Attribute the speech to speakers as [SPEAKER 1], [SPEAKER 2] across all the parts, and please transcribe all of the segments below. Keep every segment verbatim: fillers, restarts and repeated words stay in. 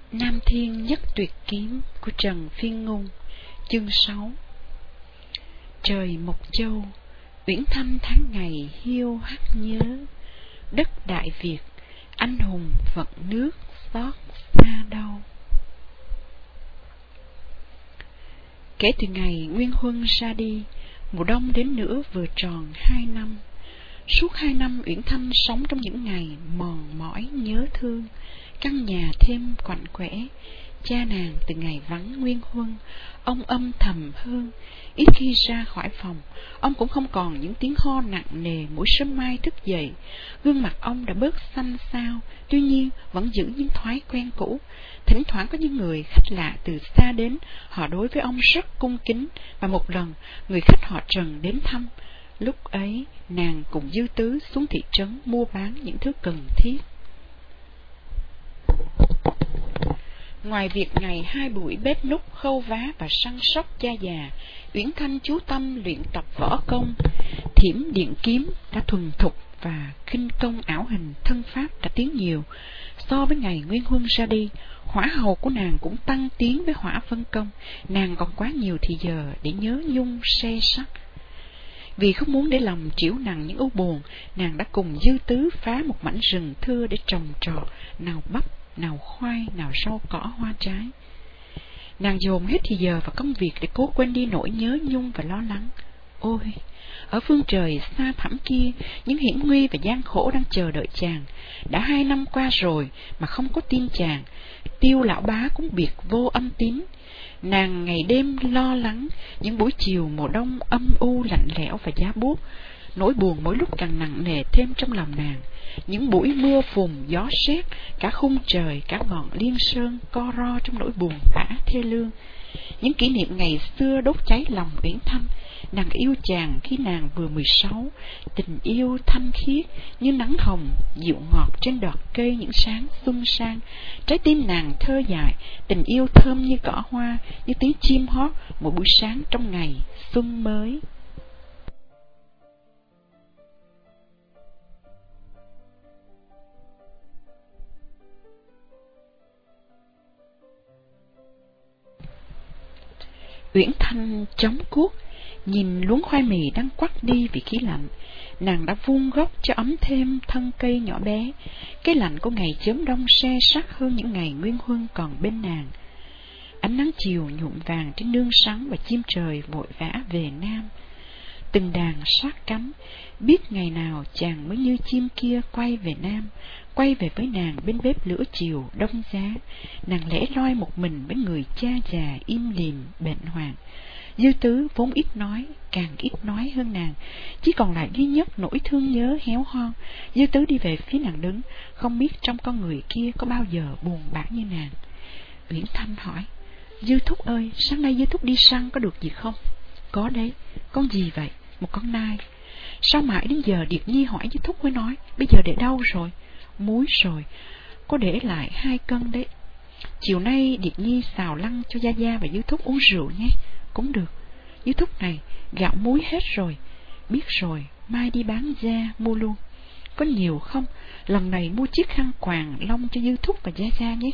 [SPEAKER 1] Nam Thiên Nhất Tuyệt Kiếm của Trần Phiên Ngôn. Chương sáu. Trời Mộc Châu, Uyển Thanh tháng ngày hiu hắt nhớ. Đất Đại Việt, anh hùng vận nước xót xa đau. Kể từ ngày Nguyên Huân ra đi, mùa đông đến nữa vừa tròn hai năm. Suốt hai năm, Uyển Thanh sống trong những ngày mòn mỏi nhớ thương. Căn nhà thêm quạnh quẽ. Cha nàng từ ngày vắng Nguyên Huân, ông âm thầm hơn. Ít khi ra khỏi phòng, ông cũng không còn những tiếng ho nặng nề mỗi sớm mai thức dậy. Gương mặt ông đã bớt xanh xao, tuy nhiên vẫn giữ những thói quen cũ. Thỉnh thoảng có những người khách lạ từ xa đến, họ đối với ông rất cung kính. Và một lần, người khách họ Trần đến thăm. Lúc ấy, nàng cùng Dư Tứ xuống thị trấn mua bán những thứ cần thiết. Ngoài việc ngày hai buổi bếp núc, khâu vá và săn sóc cha già, Uyển Thanh chú tâm luyện tập võ công. Thiểm điện kiếm đã thuần thục và khinh công ảo hình thân pháp đã tiến nhiều. So với ngày Nguyên Huân ra đi, hỏa hầu của nàng cũng tăng tiến với hỏa vân công. Nàng còn quá nhiều thì giờ để nhớ nhung se sắt. Vì không muốn để lòng triểu nặng những ưu buồn, nàng đã cùng Dư Tứ phá một mảnh rừng thưa để trồng trọt, nào bắp, nào khoai, nào rau cỏ hoa trái. Nàng dồn hết thì giờ vào công việc để cố quên đi nỗi nhớ nhung và lo lắng. Ôi, ở phương trời xa thẳm kia, những hiểm nguy và gian khổ đang chờ đợi chàng. Đã hai năm qua rồi mà không có tin chàng. Tiêu lão bá cũng biệt vô âm tín. Nàng ngày đêm lo lắng, những buổi chiều mùa đông âm u lạnh lẽo và giá buốt. Nỗi buồn mỗi lúc càng nặng nề thêm trong lòng nàng. Những buổi mưa phùn, gió sét, cả khung trời, cả ngọn liên sơn co ro trong nỗi buồn bã thê lương. Những kỷ niệm ngày xưa đốt cháy lòng Uyển Thanh. Nàng yêu chàng khi nàng vừa mười sáu, tình yêu thanh khiết như nắng hồng dịu ngọt trên đọt cây những sáng xuân sang. Trái tim nàng thơ dại, tình yêu thơm như cỏ hoa, như tiếng chim hót một buổi sáng trong ngày xuân mới. Uyển Thanh chống cuốc, nhìn luống khoai mì đang quắt đi vì khí lạnh. Nàng đã vuông gốc cho ấm thêm thân cây nhỏ bé. Cái lạnh của ngày chớm đông se sắt hơn những ngày Nguyên Huân còn bên nàng. Ánh nắng chiều nhuộm vàng trên nương sắn và chim trời vội vã về Nam. Từng đàn sát cánh, biết ngày nào chàng mới như chim kia quay về Nam, quay về với nàng bên bếp lửa chiều đông giá. Nàng lẻ loi một mình với người cha già im lìm bệnh hoạn. Dư Tứ vốn ít nói, càng ít nói hơn nàng, chỉ còn lại duy nhất nỗi thương nhớ héo hon. Dư Tứ đi về phía nàng đứng, không biết trong con người kia có bao giờ buồn bã như nàng. Uyển Thanh hỏi: Dư Thúc ơi, sáng nay Dư Thúc đi săn có được gì không? Có đấy. Con gì vậy? Một con nai. Sao mãi đến giờ Điệt Nhi hỏi Dư Thúc mới nói? Bây giờ để đâu rồi? Muối rồi, có để lại hai cân đấy. Chiều nay Điệt Nhi xào lăng cho Gia Gia và Dư Thúc uống rượu nhé. Cũng được. Dư Thúc này, gạo muối hết rồi. Biết rồi, mai đi bán ra mua luôn. Có nhiều không? Lần này mua chiếc khăn quàng lông cho Dư Thúc và Gia Gia nhé.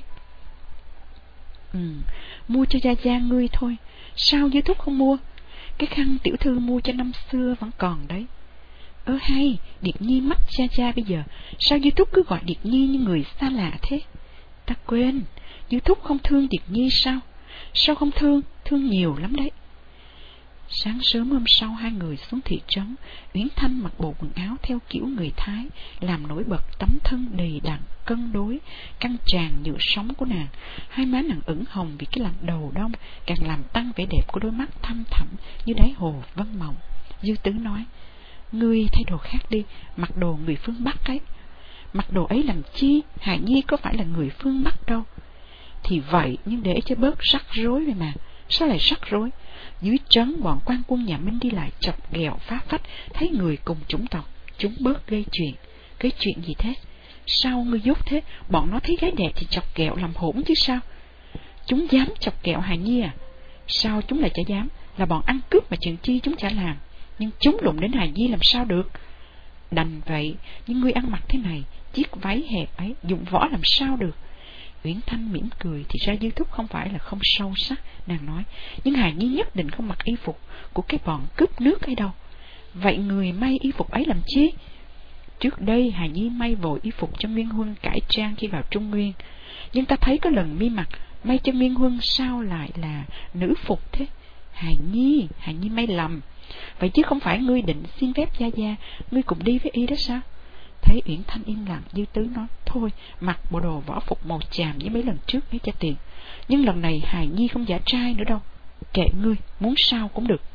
[SPEAKER 1] Ừ, mua cho Gia Gia ngươi thôi. Sao Dư Thúc không mua? Cái khăn tiểu thư mua cho năm xưa vẫn còn đấy. Ơ hay, Điệt Nhi mắc Gia Gia bây giờ. Sao Dư Thúc cứ gọi Điệt Nhi như người xa lạ thế? Ta quên, Dư Thúc không thương Điệt Nhi sao? Sao không thương? Thương nhiều lắm đấy. Sáng sớm hôm sau hai người xuống thị trấn. Uyển Thanh mặc bộ quần áo theo kiểu người Thái, làm nổi bật tấm thân đầy đặn, cân đối, căng tràn nhựa sống của nàng. Hai má nàng ửng hồng vì cái lạnh đầu đông, càng làm tăng vẻ đẹp của đôi mắt thâm thẳm như đáy hồ vân mộng. Dư Tứ nói: Ngươi thay đồ khác đi, mặc đồ người phương Bắc ấy. Mặc đồ ấy làm chi? Hải Nhi có phải là người phương Bắc đâu. Thì vậy, nhưng để cho bớt rắc rối vậy mà. Sao lại rắc rối? Dưới trấn bọn quan quân nhà Minh đi lại chọc ghẹo phá phách, thấy người cùng chủng tộc, chúng bớt gây chuyện. Cái chuyện gì thế? Sao ngươi dốt thế? Bọn nó thấy gái đẹp thì chọc ghẹo làm hỗn chứ sao? Chúng dám chọc ghẹo Hải Nhi à? Sao chúng lại chả dám? Là bọn ăn cướp mà chuyện chi chúng chả làm. Nhưng chúng đụng đến Hải Nhi làm sao được? Đành vậy, nhưng ngươi ăn mặc thế này, chiếc váy hẹp ấy, dụng võ làm sao được? Uyển Thanh mỉm cười, thì ra Dư Thúc không phải là không sâu sắc. Nàng nói, nhưng Hà Nhi nhất định không mặc y phục của cái bọn cướp nước ấy đâu. Vậy người may y phục ấy làm chi? Trước đây Hà Nhi may vội y phục cho Nguyên Huân cải trang khi vào Trung Nguyên, nhưng ta thấy có lần mi mặc may cho Nguyên Huân sao lại là nữ phục thế? Hà Nhi, Hà Nhi may lầm. Vậy chứ không phải ngươi định xin phép gia gia ngươi cùng đi với y đó sao? Thấy Uyển Thanh im lặng, Dư Tứ nói, thôi mặc bộ đồ võ phục màu chàm với mấy lần trước ấy cho tiền, nhưng lần này Hà Nhi không giả trai nữa đâu. Kệ ngươi, muốn sao cũng được.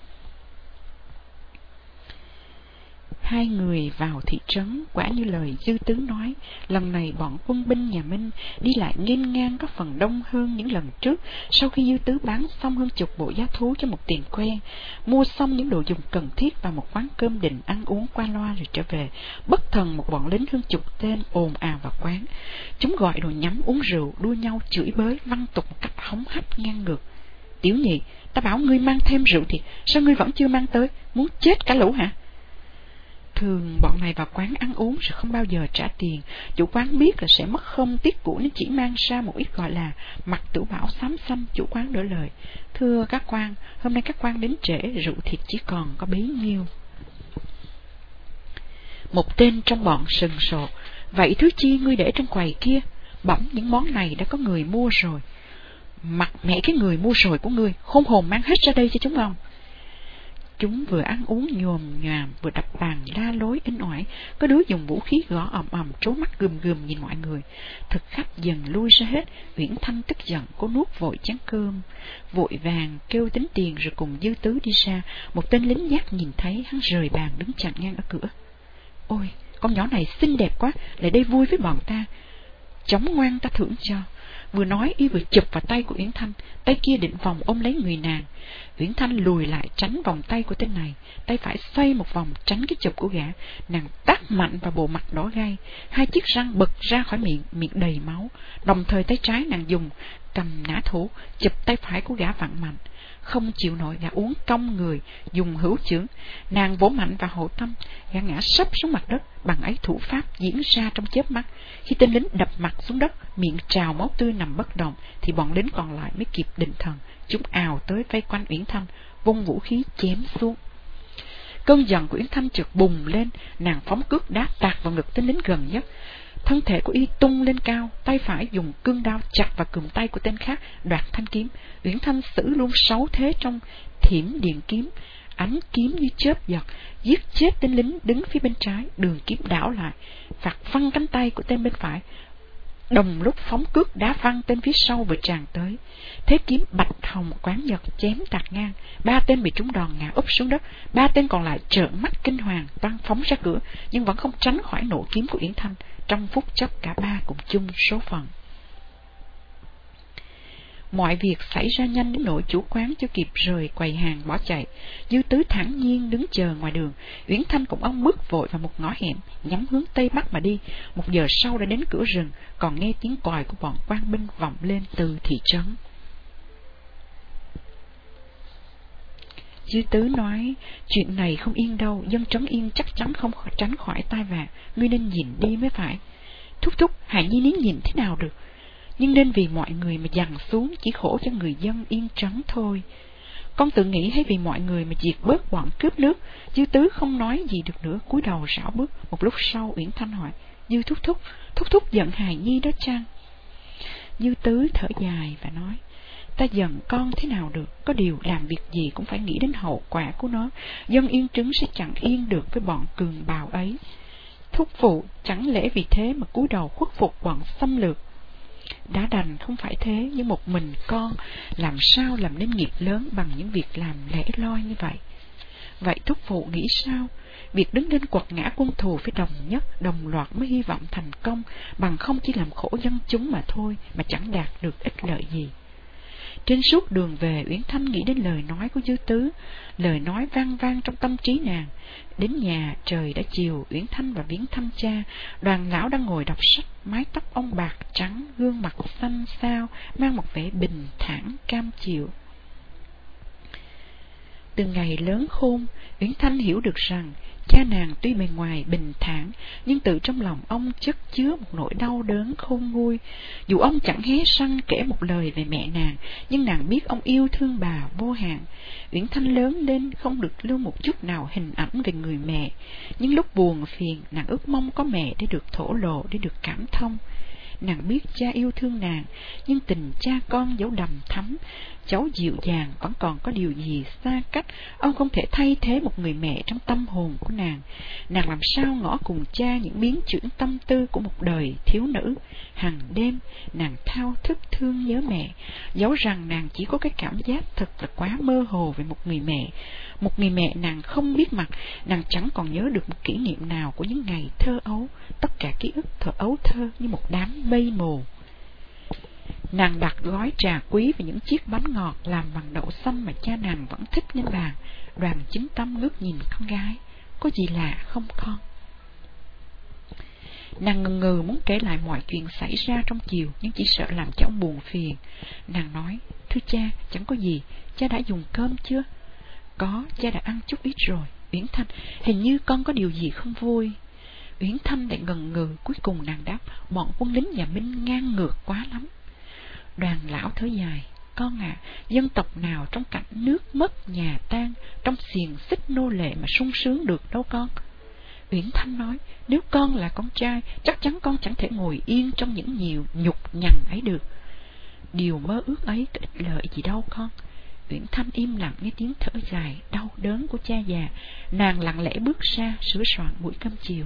[SPEAKER 1] Hai người vào thị trấn, quả như lời Dư Tứ nói, lần này bọn quân binh nhà Minh đi lại nghênh ngang có phần đông hơn những lần trước. Sau khi Dư Tứ bán xong hơn chục bộ giá thú cho một tiền quen, mua xong những đồ dùng cần thiết và một quán cơm định ăn uống qua loa rồi trở về, bất thần một bọn lính hơn chục tên ồn ào vào quán. Chúng gọi đồ nhắm, uống rượu, đua nhau chửi bới, văng tục một cách hống hách ngang ngược. Tiểu nhị, ta bảo ngươi mang thêm rượu thì sao ngươi vẫn chưa mang tới? Muốn chết cả lũ hả? Thường bọn này vào quán ăn uống rồi không bao giờ trả tiền. Chủ quán biết là sẽ mất không tiếc của nên chỉ mang ra một ít gọi là mặt tử bảo xám xanh. Chủ quán đỡ lời, thưa các quan, hôm nay các quan đến trễ, rượu thịt chỉ còn có bấy nhiêu. Một tên trong bọn sừng sộ, vậy thứ chi ngươi để trong quầy kia? Bẩm những món này đã có người mua rồi. Mặt mẹ cái người mua rồi của ngươi, khôn hồn mang hết ra đây cho chúng không? Chúng vừa ăn uống nhồm nhòm, vừa đập bàn la lối inh ỏi. Có đứa dùng vũ khí gõ ầm ầm, trố mắt gườm gườm nhìn mọi người. Thực khách dần lui ra hết. Uyển Thanh tức giận, cô nuốt vội chén cơm, vội vàng kêu tính tiền rồi cùng Dư Tứ đi ra. Một tên lính gác nhìn thấy, hắn rời bàn đứng chặn ngang ở cửa. Ôi, con nhỏ này xinh đẹp quá, lại đây vui với bọn ta. Chóng ngoan ta thưởng cho. Vừa nói y vừa chụp vào tay của Uyển Thanh, tay kia định vòng ôm lấy người nàng. Uyển Thanh lùi lại tránh vòng tay của tên này, tay phải xoay một vòng tránh cái chụp của gã. Nàng tát mạnh vào bộ mặt đỏ gai, hai chiếc răng bật ra khỏi miệng, miệng đầy máu. Đồng thời tay trái nàng dùng cầm nã thủ chụp tay phải của gã vặn mạnh. Không chịu nổi, gã uốn cong người, dùng hữu chưởng, nàng vỗ mạnh vào hậu tâm, gã ngã sấp xuống mặt đất. Bằng ấy thủ pháp diễn ra trong chớp mắt. Khi tên lính đập mặt xuống đất, miệng trào máu tươi nằm bất động, thì bọn lính còn lại mới kịp định thần. Chúng ào tới vây quanh Uyển Thanh, vung vũ khí chém xuống. Cơn giận của Uyển Thanh chợt bùng lên, nàng phóng cước đá tạt vào ngực tên lính gần nhất. Thân thể của y tung lên cao, tay phải dùng cương đao chặt vào cùm tay của tên khác, đoạt thanh kiếm. Uyển Thanh xử luôn sáu thế trong thiểm điện kiếm, ánh kiếm như chớp giật, giết chết tên lính đứng phía bên trái. Đường kiếm đảo lại, phạt văng cánh tay của tên bên phải, đồng lúc phóng cước đá văng tên phía sau vừa tràn tới. Thế kiếm bạch hồng quán nhật chém tạt ngang, ba tên bị trúng đòn ngã úp xuống đất. Ba tên còn lại trợn mắt kinh hoàng toan phóng ra cửa, nhưng vẫn không tránh khỏi nộ kiếm của Uyển Thanh. Trong phút chốc cả ba cùng chung số phận. Mọi việc xảy ra nhanh đến nỗi chủ quán chưa kịp rời quầy hàng bỏ chạy. Dư Tứ thản nhiên đứng chờ ngoài đường. Uyển Thanh cùng ông bước vội vào một ngõ hẻm, nhắm hướng tây bắc mà đi. Một giờ sau đã đến cửa rừng, còn nghe tiếng còi của bọn quan binh vọng lên từ thị trấn. Dư Tứ nói, chuyện này không yên đâu, dân trấn Yên chắc chắn không tránh khỏi tai vạ, ngươi nên nhìn đi mới phải. Thúc thúc, Hà Nhi nín nhìn thế nào được, nhưng nên vì mọi người mà dằn xuống, chỉ khổ cho người dân Yên Trấn thôi. Con tự nghĩ hay vì mọi người mà diệt bớt bọn cướp nước. Dư Tứ không nói gì được nữa, cúi đầu rảo bước. Một lúc sau Uyển Thanh hỏi, Dư thúc thúc, thúc thúc giận Hà Nhi đó chăng? Dư Tứ thở dài và nói, ta giận con thế nào được, có điều làm việc gì cũng phải nghĩ đến hậu quả của nó. Dân Yên Trấn sẽ chẳng yên được với bọn cường bào ấy. Thúc phụ chẳng lẽ vì thế mà cúi đầu khuất phục bọn xâm lược? Đã đành không phải thế, nhưng một mình con làm sao làm nên nghiệp lớn bằng những việc làm lẻ loi như vậy? Vậy thúc phụ nghĩ sao? Việc đứng lên quật ngã quân thù phải đồng nhất, đồng loạt mới hy vọng thành công, bằng không chỉ làm khổ dân chúng mà thôi, mà chẳng đạt được ích lợi gì. Trên suốt đường về, Uyển Thanh nghĩ đến lời nói của Dư Tứ. Lời nói vang vang trong tâm trí nàng. Đến nhà, trời đã chiều, Uyển Thanh và viếng thăm cha. Đoàn lão đang ngồi đọc sách, mái tóc ông bạc trắng, gương mặt xanh xao, mang một vẻ bình thản cam chịu. từ ngày lớn khôn, Uyển Thanh hiểu được rằng cha nàng tuy bề ngoài bình thản, nhưng tự trong lòng ông chất chứa một nỗi đau đớn khôn nguôi. Dù ông chẳng hé răng kể một lời về mẹ nàng, nhưng nàng biết ông yêu thương bà vô hạn. Uyển Thanh lớn lên không được lưu một chút nào hình ảnh về người mẹ, nhưng lúc buồn phiền, nàng ước mong có mẹ để được thổ lộ, để được cảm thông. Nàng biết cha yêu thương nàng, nhưng tình cha con dẫu đầm thắm, cháu dịu dàng vẫn còn có điều gì xa cách. Ông không thể thay thế một người mẹ trong tâm hồn của nàng. Nàng làm sao ngỏ cùng cha những biến chuyển tâm tư của một đời thiếu nữ. Hằng đêm nàng thao thức thương nhớ mẹ, dẫu rằng nàng chỉ có cái cảm giác thật là quá mơ hồ về một người mẹ. Một người mẹ nàng không biết mặt. Nàng chẳng còn nhớ được một kỷ niệm nào của những ngày thơ ấu. Tất cả ký ức thơ ấu thơ như một đám mây mù. Nàng đặt gói trà quý và những chiếc bánh ngọt làm bằng đậu xanh mà cha nàng vẫn thích lên bàn. Đoàn Chính Tâm ngước nhìn con gái. Có gì lạ không con? Nàng ngần ngừ muốn kể lại mọi chuyện xảy ra trong chiều, nhưng chỉ sợ làm cho ông buồn phiền. Nàng nói, thưa cha, chẳng có gì. Cha đã dùng cơm chưa? Có, cha đã ăn chút ít rồi. Uyển Thanh, hình như con có điều gì không vui. Uyển Thanh lại ngần ngừ, cuối cùng nàng đáp, bọn quân lính nhà Minh ngang ngược quá lắm. Đoàn lão thở dài, con à, dân tộc nào trong cảnh nước mất nhà tan, trong xiềng xích nô lệ mà sung sướng được đâu con. Uyển Thanh nói, nếu con là con trai, chắc chắn con chẳng thể ngồi yên trong những nhiều nhục nhằn ấy được. Điều mơ ước ấy có ích lợi gì đâu con. Uyển Thanh im lặng nghe tiếng thở dài đau đớn của cha già. Nàng lặng lẽ bước ra sửa soạn buổi cơm chiều.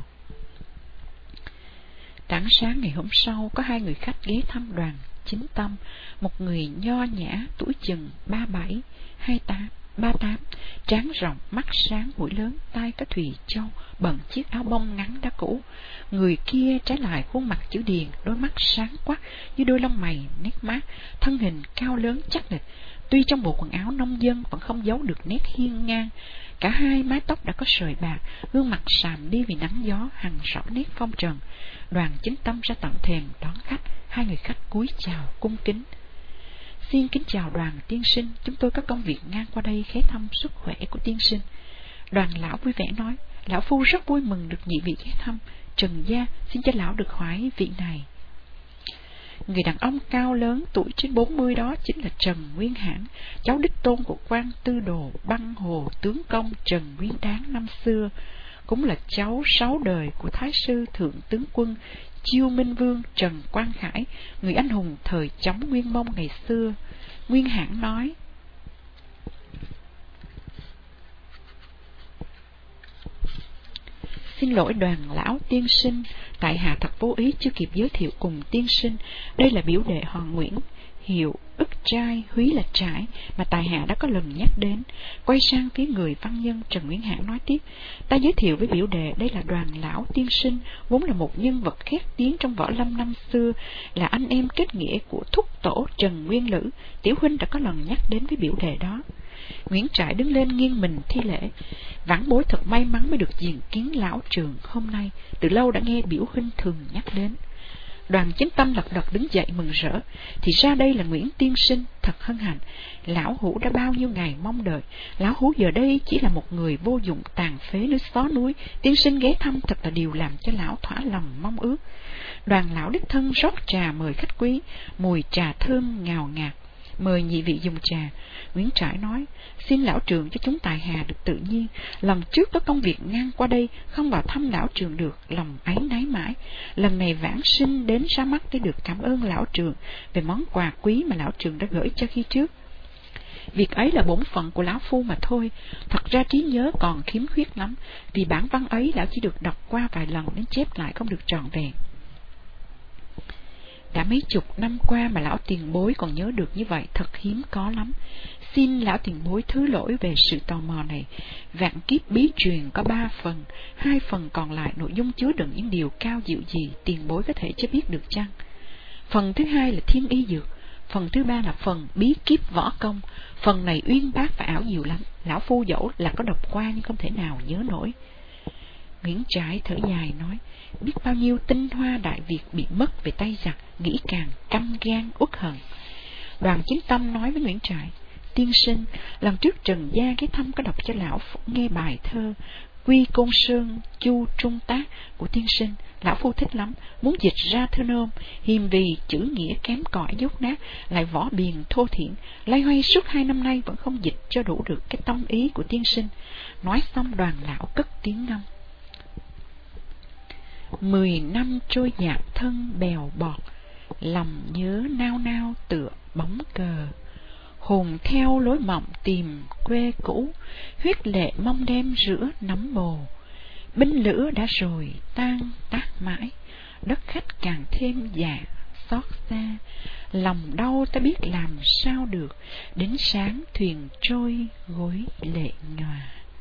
[SPEAKER 1] Rạng sáng ngày hôm sau, có hai người khách ghé thăm Đoàn Chính Tâm. Một người nho nhã, tuổi chừng ba bảy, hai tám, ba tám, trán rộng, mắt sáng, mũi lớn, tai có thùy châu, bận chiếc áo bông ngắn đã cũ. Người kia trái lại khuôn mặt chữ điền, đôi mắt sáng quắc như đôi lông mày nét mát, thân hình cao lớn chắc nịch. Tuy trong bộ quần áo nông dân vẫn không giấu được nét hiên ngang. Cả hai mái tóc đã có sợi bạc, gương mặt sàm đi vì nắng gió, hằn rõ nét phong trần. Đoàn Chính Tâm ra tận thềm đón khách. Hai người khách cúi chào cung kính. Xin kính chào Đoàn tiên sinh, chúng tôi có công việc ngang qua đây khé thăm sức khỏe của tiên sinh. Đoàn lão vui vẻ nói, lão phu rất vui mừng được nhị vị ghé thăm. Trần gia xin cho lão được hỏi vị này. Người đàn ông cao lớn tuổi trên bốn mươi đó chính là Trần Nguyên Hãn, cháu đích tôn của quan tư đồ băng hồ tướng công Trần Nguyên Đáng năm xưa, cũng là cháu sáu đời của Thái sư thượng tướng quân Chiêu Minh Vương Trần Quang Khải, người anh hùng thời chống Nguyên Mông ngày xưa. Nguyên Hãn nói, xin lỗi Đoàn lão tiên sinh, tại hạ thật vô ý chưa kịp giới thiệu cùng tiên sinh. Đây là biểu đệ họ Nguyễn, hiệu ức trai, húy là trải, mà tại hạ đã có lần nhắc đến. Quay sang phía người văn nhân, Trần Nguyên Hãn nói tiếp, ta giới thiệu với biểu đệ, đây là Đoàn lão tiên sinh, vốn là một nhân vật khét tiếng trong võ lâm năm xưa, là anh em kết nghĩa của thúc tổ Trần Nguyên Lữ. Tiểu huynh đã có lần nhắc đến với biểu đệ đó. Nguyễn Trãi đứng lên nghiêng mình thi lễ, vãn bối thật may mắn mới được diện kiến lão trường hôm nay, từ lâu đã nghe biểu huynh thường nhắc đến. Đoàn Chính Tâm lật đật đứng dậy mừng rỡ, thì ra đây là Nguyễn tiên sinh, thật hân hạnh. Lão hữu đã bao nhiêu ngày mong đợi, lão hữu giờ đây chỉ là một người vô dụng tàn phế nơi xó núi, tiên sinh ghé thăm thật là điều làm cho lão thỏa lòng mong ước. Đoàn lão đích thân rót trà mời khách quý, mùi trà thơm ngào ngạt. Mời nhị vị dùng trà. Nguyễn Trãi nói, xin lão trường cho chúng tài hà được tự nhiên. Lần trước có công việc ngang qua đây, không vào thăm lão trường được, lòng áy náy mãi. Lần này vãng sinh đến ra mắt để được cảm ơn lão trường về món quà quý mà lão trường đã gửi cho khi trước. Việc ấy là bổn phận của lão phu mà thôi. Thật ra trí nhớ còn khiếm khuyết lắm, vì bản văn ấy lão chỉ được đọc qua vài lần nên chép lại không được trọn vẹn. Đã mấy chục năm qua mà lão tiền bối còn nhớ được như vậy thật hiếm có lắm. Xin lão tiền bối thứ lỗi về sự tò mò này. Vạn kiếp bí truyền có ba phần, hai phần còn lại nội dung chứa đựng những điều cao diệu gì tiền bối có thể cho biết được chăng? Phần thứ hai là thiên y dược, phần thứ ba là phần bí kíp võ công. Phần này uyên bác và ảo diệu lắm, lão phu dẫu là có đọc qua nhưng không thể nào nhớ nổi. Nguyễn Trãi thở dài nói, biết bao nhiêu tinh hoa đại Việt bị mất về tay giặc, nghĩ càng căm gan uất hận. Đoàn Chính Tâm nói với Nguyễn Trãi, Tiên sinh, lần trước Trần Gia ghé thăm có đọc cho lão phu nghe bài thơ Quy Côn Sơn Chu Trung Tác của tiên sinh, lão phu thích lắm, muốn dịch ra thơ nôm, hiềm vì chữ nghĩa kém cỏi dốt nát, lại võ biền thô thiển, loay hoay suốt hai năm nay vẫn không dịch cho đủ được cái tâm ý của tiên sinh. Nói xong đoàn lão cất tiếng ngâm: Mười năm trôi dạt thân bèo bọt, lòng nhớ nao nao tựa bóng cờ. Hồn theo lối mộng tìm quê cũ, huyết lệ mong đem rửa nấm bồ. Binh lửa đã rồi tan tác mãi, đất khách càng thêm dạ xót xa. Lòng đau ta biết làm sao được, đến sáng thuyền trôi gối lệ nhòa.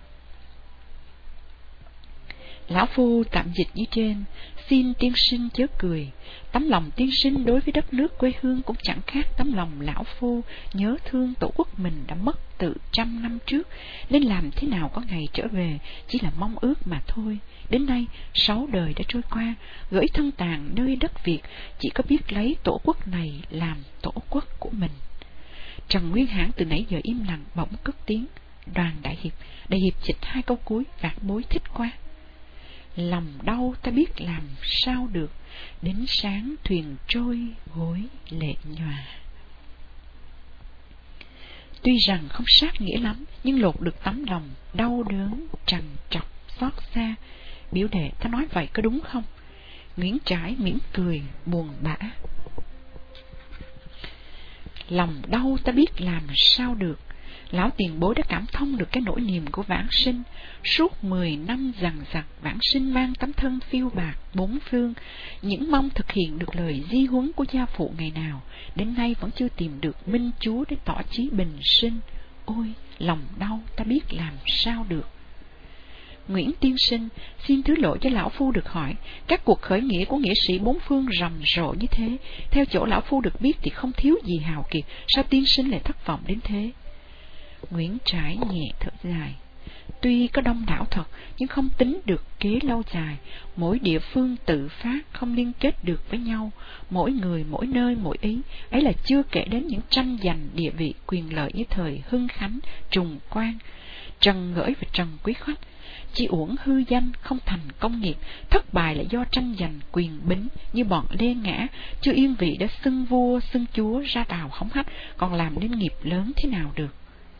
[SPEAKER 1] Lão phu tạm dịch như trên, xin tiên sinh chớ cười. Tấm lòng tiên sinh đối với đất nước quê hương cũng chẳng khác tấm lòng lão phu nhớ thương tổ quốc mình đã mất từ trăm năm trước, nên làm thế nào có ngày trở về chỉ là mong ước mà thôi. Đến nay sáu đời đã trôi qua, gửi thân tàn nơi đất Việt, chỉ có biết lấy tổ quốc này làm tổ quốc của mình. Trần Nguyên Hãn từ nãy giờ im lặng bỗng cất tiếng: Đoàn đại hiệp. Đại hiệp dịch hai câu cuối, Vạn Bối thích quá. Lòng đau ta biết làm sao được, đến sáng thuyền trôi gối lệ nhòa. Tuy rằng không sát nghĩa lắm, nhưng lột được tấm lòng đau đớn trằn trọc xót xa. Biểu đệ, ta nói vậy có đúng không? Nguyễn Trãi mỉm cười buồn bã: Lòng đau ta biết làm sao được. Lão tiền bối đã cảm thông được cái nỗi niềm của vãng sinh. Suốt mười năm dằng dặc, vãng sinh mang tấm thân phiêu bạc bốn phương, những mong thực hiện được lời di huấn của gia phụ ngày nào, đến nay vẫn chưa tìm được minh chúa để tỏ chí bình sinh. Ôi, lòng đau ta biết làm sao được. Nguyễn tiên sinh, xin thứ lỗi cho lão phu được hỏi, các cuộc khởi nghĩa của nghĩa sĩ bốn phương rầm rộ như thế, theo chỗ lão phu được biết thì không thiếu gì hào kiệt, sao tiên sinh lại thất vọng đến thế? Nguyễn Trãi nhẹ thở dài: Tuy có đông đảo thật, nhưng không tính được kế lâu dài. Mỗi địa phương tự phát, không liên kết được với nhau. Mỗi người, mỗi nơi, mỗi ý. Ấy là chưa kể đến những tranh giành địa vị quyền lợi như thời Hưng Khánh, Trùng Quang, Trần Ngỡi và Trần Quý Khoách. Chỉ uổng hư danh, không thành công nghiệp. Thất bại là do tranh giành quyền bính, như bọn Lê Ngã, chưa yên vị đã xưng vua, xưng chúa ra đào hống hách, còn làm nên nghiệp lớn thế nào được.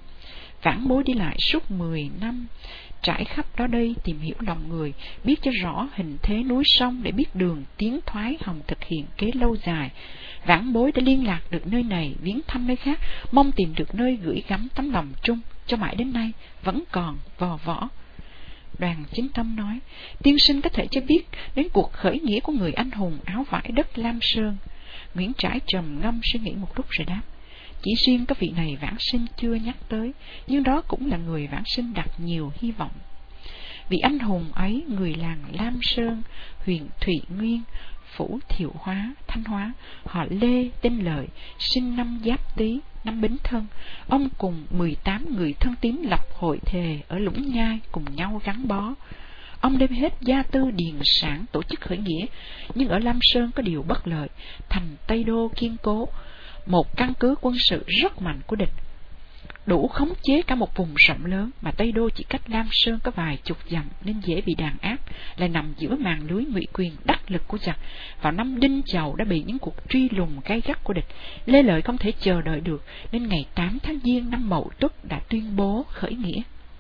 [SPEAKER 1] Vãn Bối đi lại suốt mười năm, trải khắp đó đây tìm hiểu lòng người, biết cho rõ hình thế núi sông để biết đường tiến thoái hòng thực hiện kế lâu dài. Vãn Bối đã liên lạc được nơi này, viếng thăm nơi khác, mong tìm được nơi gửi gắm tấm lòng chung, cho mãi đến nay vẫn còn vò võ. Đoàn Chính Tâm nói: Tiên sinh có thể cho biết đến cuộc khởi nghĩa của người anh hùng áo vải đất Lam Sơn. Nguyễn Trãi trầm ngâm suy nghĩ một lúc rồi đáp: Chỉ riêng có vị này vãng sinh chưa nhắc tới, nhưng đó cũng là người vãng sinh đặt nhiều hy vọng. Vị anh hùng ấy người làng Lam Sơn, huyện Thụy Nguyên, phủ Thiệu Hóa, Thanh Hóa, họ Lê tên Lợi, sinh năm Giáp Tý, năm Bính Thân. Ông cùng mười tám người thân tín lập hội thề ở Lũng Nhai cùng nhau gắn bó. Ông đem hết gia tư điền sản tổ chức khởi nghĩa, nhưng ở Lam Sơn có điều bất lợi, thành Tây Đô kiên cố, một căn cứ quân sự rất mạnh của địch, đủ khống chế cả một vùng rộng lớn, mà Tây Đô chỉ cách Lam Sơn có vài chục dặm nên dễ bị đàn áp, lại nằm giữa màn lưới ngụy quyền đắc lực của giặc. Vào năm Đinh Dậu đã bị những cuộc truy lùng gay gắt của địch, Lê Lợi không thể chờ đợi được nên ngày tám tháng Giêng năm Mậu Tuất đã tuyên bố khởi nghĩa.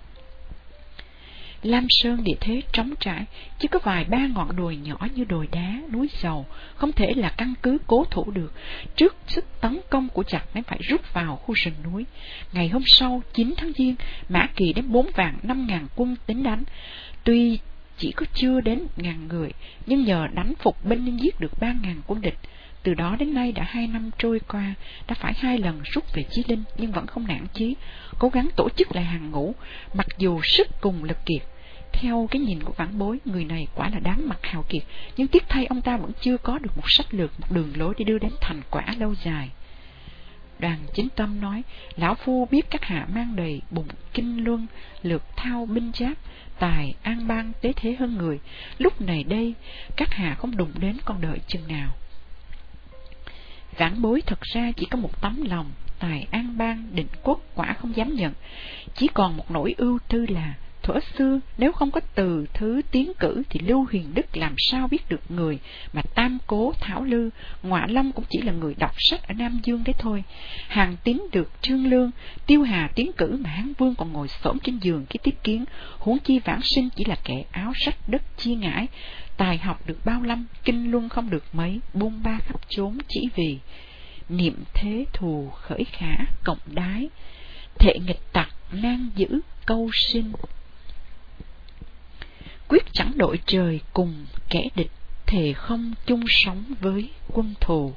[SPEAKER 1] Lam Sơn địa thế trống trải, chỉ có vài ba ngọn đồi nhỏ như đồi đá, núi dầu, không thể là căn cứ cố thủ được. Trước sức tấn công của giặc nên phải rút vào khu rừng núi. Ngày hôm sau, chín tháng Giêng, Mã Kỳ đem bốn vạn năm ngàn quân đến đánh. Tuy chỉ có chưa đến ngàn người, nhưng nhờ đánh phục binh nên giết được ba ngàn quân địch. Từ đó đến nay đã hai năm trôi qua, đã phải hai lần rút về Chí Linh nhưng vẫn không nản chí, cố gắng tổ chức lại hàng ngũ, mặc dù sức cùng lực kiệt. Theo cái nhìn của Vãn Bối, người này quả là đáng mặt hào kiệt, nhưng tiếc thay ông ta vẫn chưa có được một sách lược, một đường lối để đưa đến thành quả lâu dài. Đoàn Chính Tâm nói: Lão phu biết các hạ mang đầy bụng kinh luân, lược thao binh giáp, tài an bang tế thế hơn người. Lúc này đây, các hạ không đụng đến còn đợi chừng nào. Vãn Bối thật ra chỉ có một tấm lòng, tài an bang định quốc quả không dám nhận. Chỉ còn một nỗi ưu tư là thuở xưa nếu không có từ thứ tiến cử thì Lưu Huyền Đức làm sao biết được người mà Tam Cố Thảo Lư, Ngọa Long cũng chỉ là người đọc sách ở Nam Dương đấy thôi. Hàn Tín được Trương Lương, Tiêu Hà tiến cử mà Hán Vương còn ngồi xổm trên giường cái tiếp kiến, huống chi Vãn Sinh chỉ là kẻ áo sách đất chia ngải, tài học được bao lâm, kinh luân không được mấy, bôn ba khắp chốn chỉ vì niệm thế thù khởi khả cộng đái, thệ nghịch tặc nan giữ câu sinh. Quyết chẳng đội trời cùng kẻ địch, thề không chung sống với quân thù.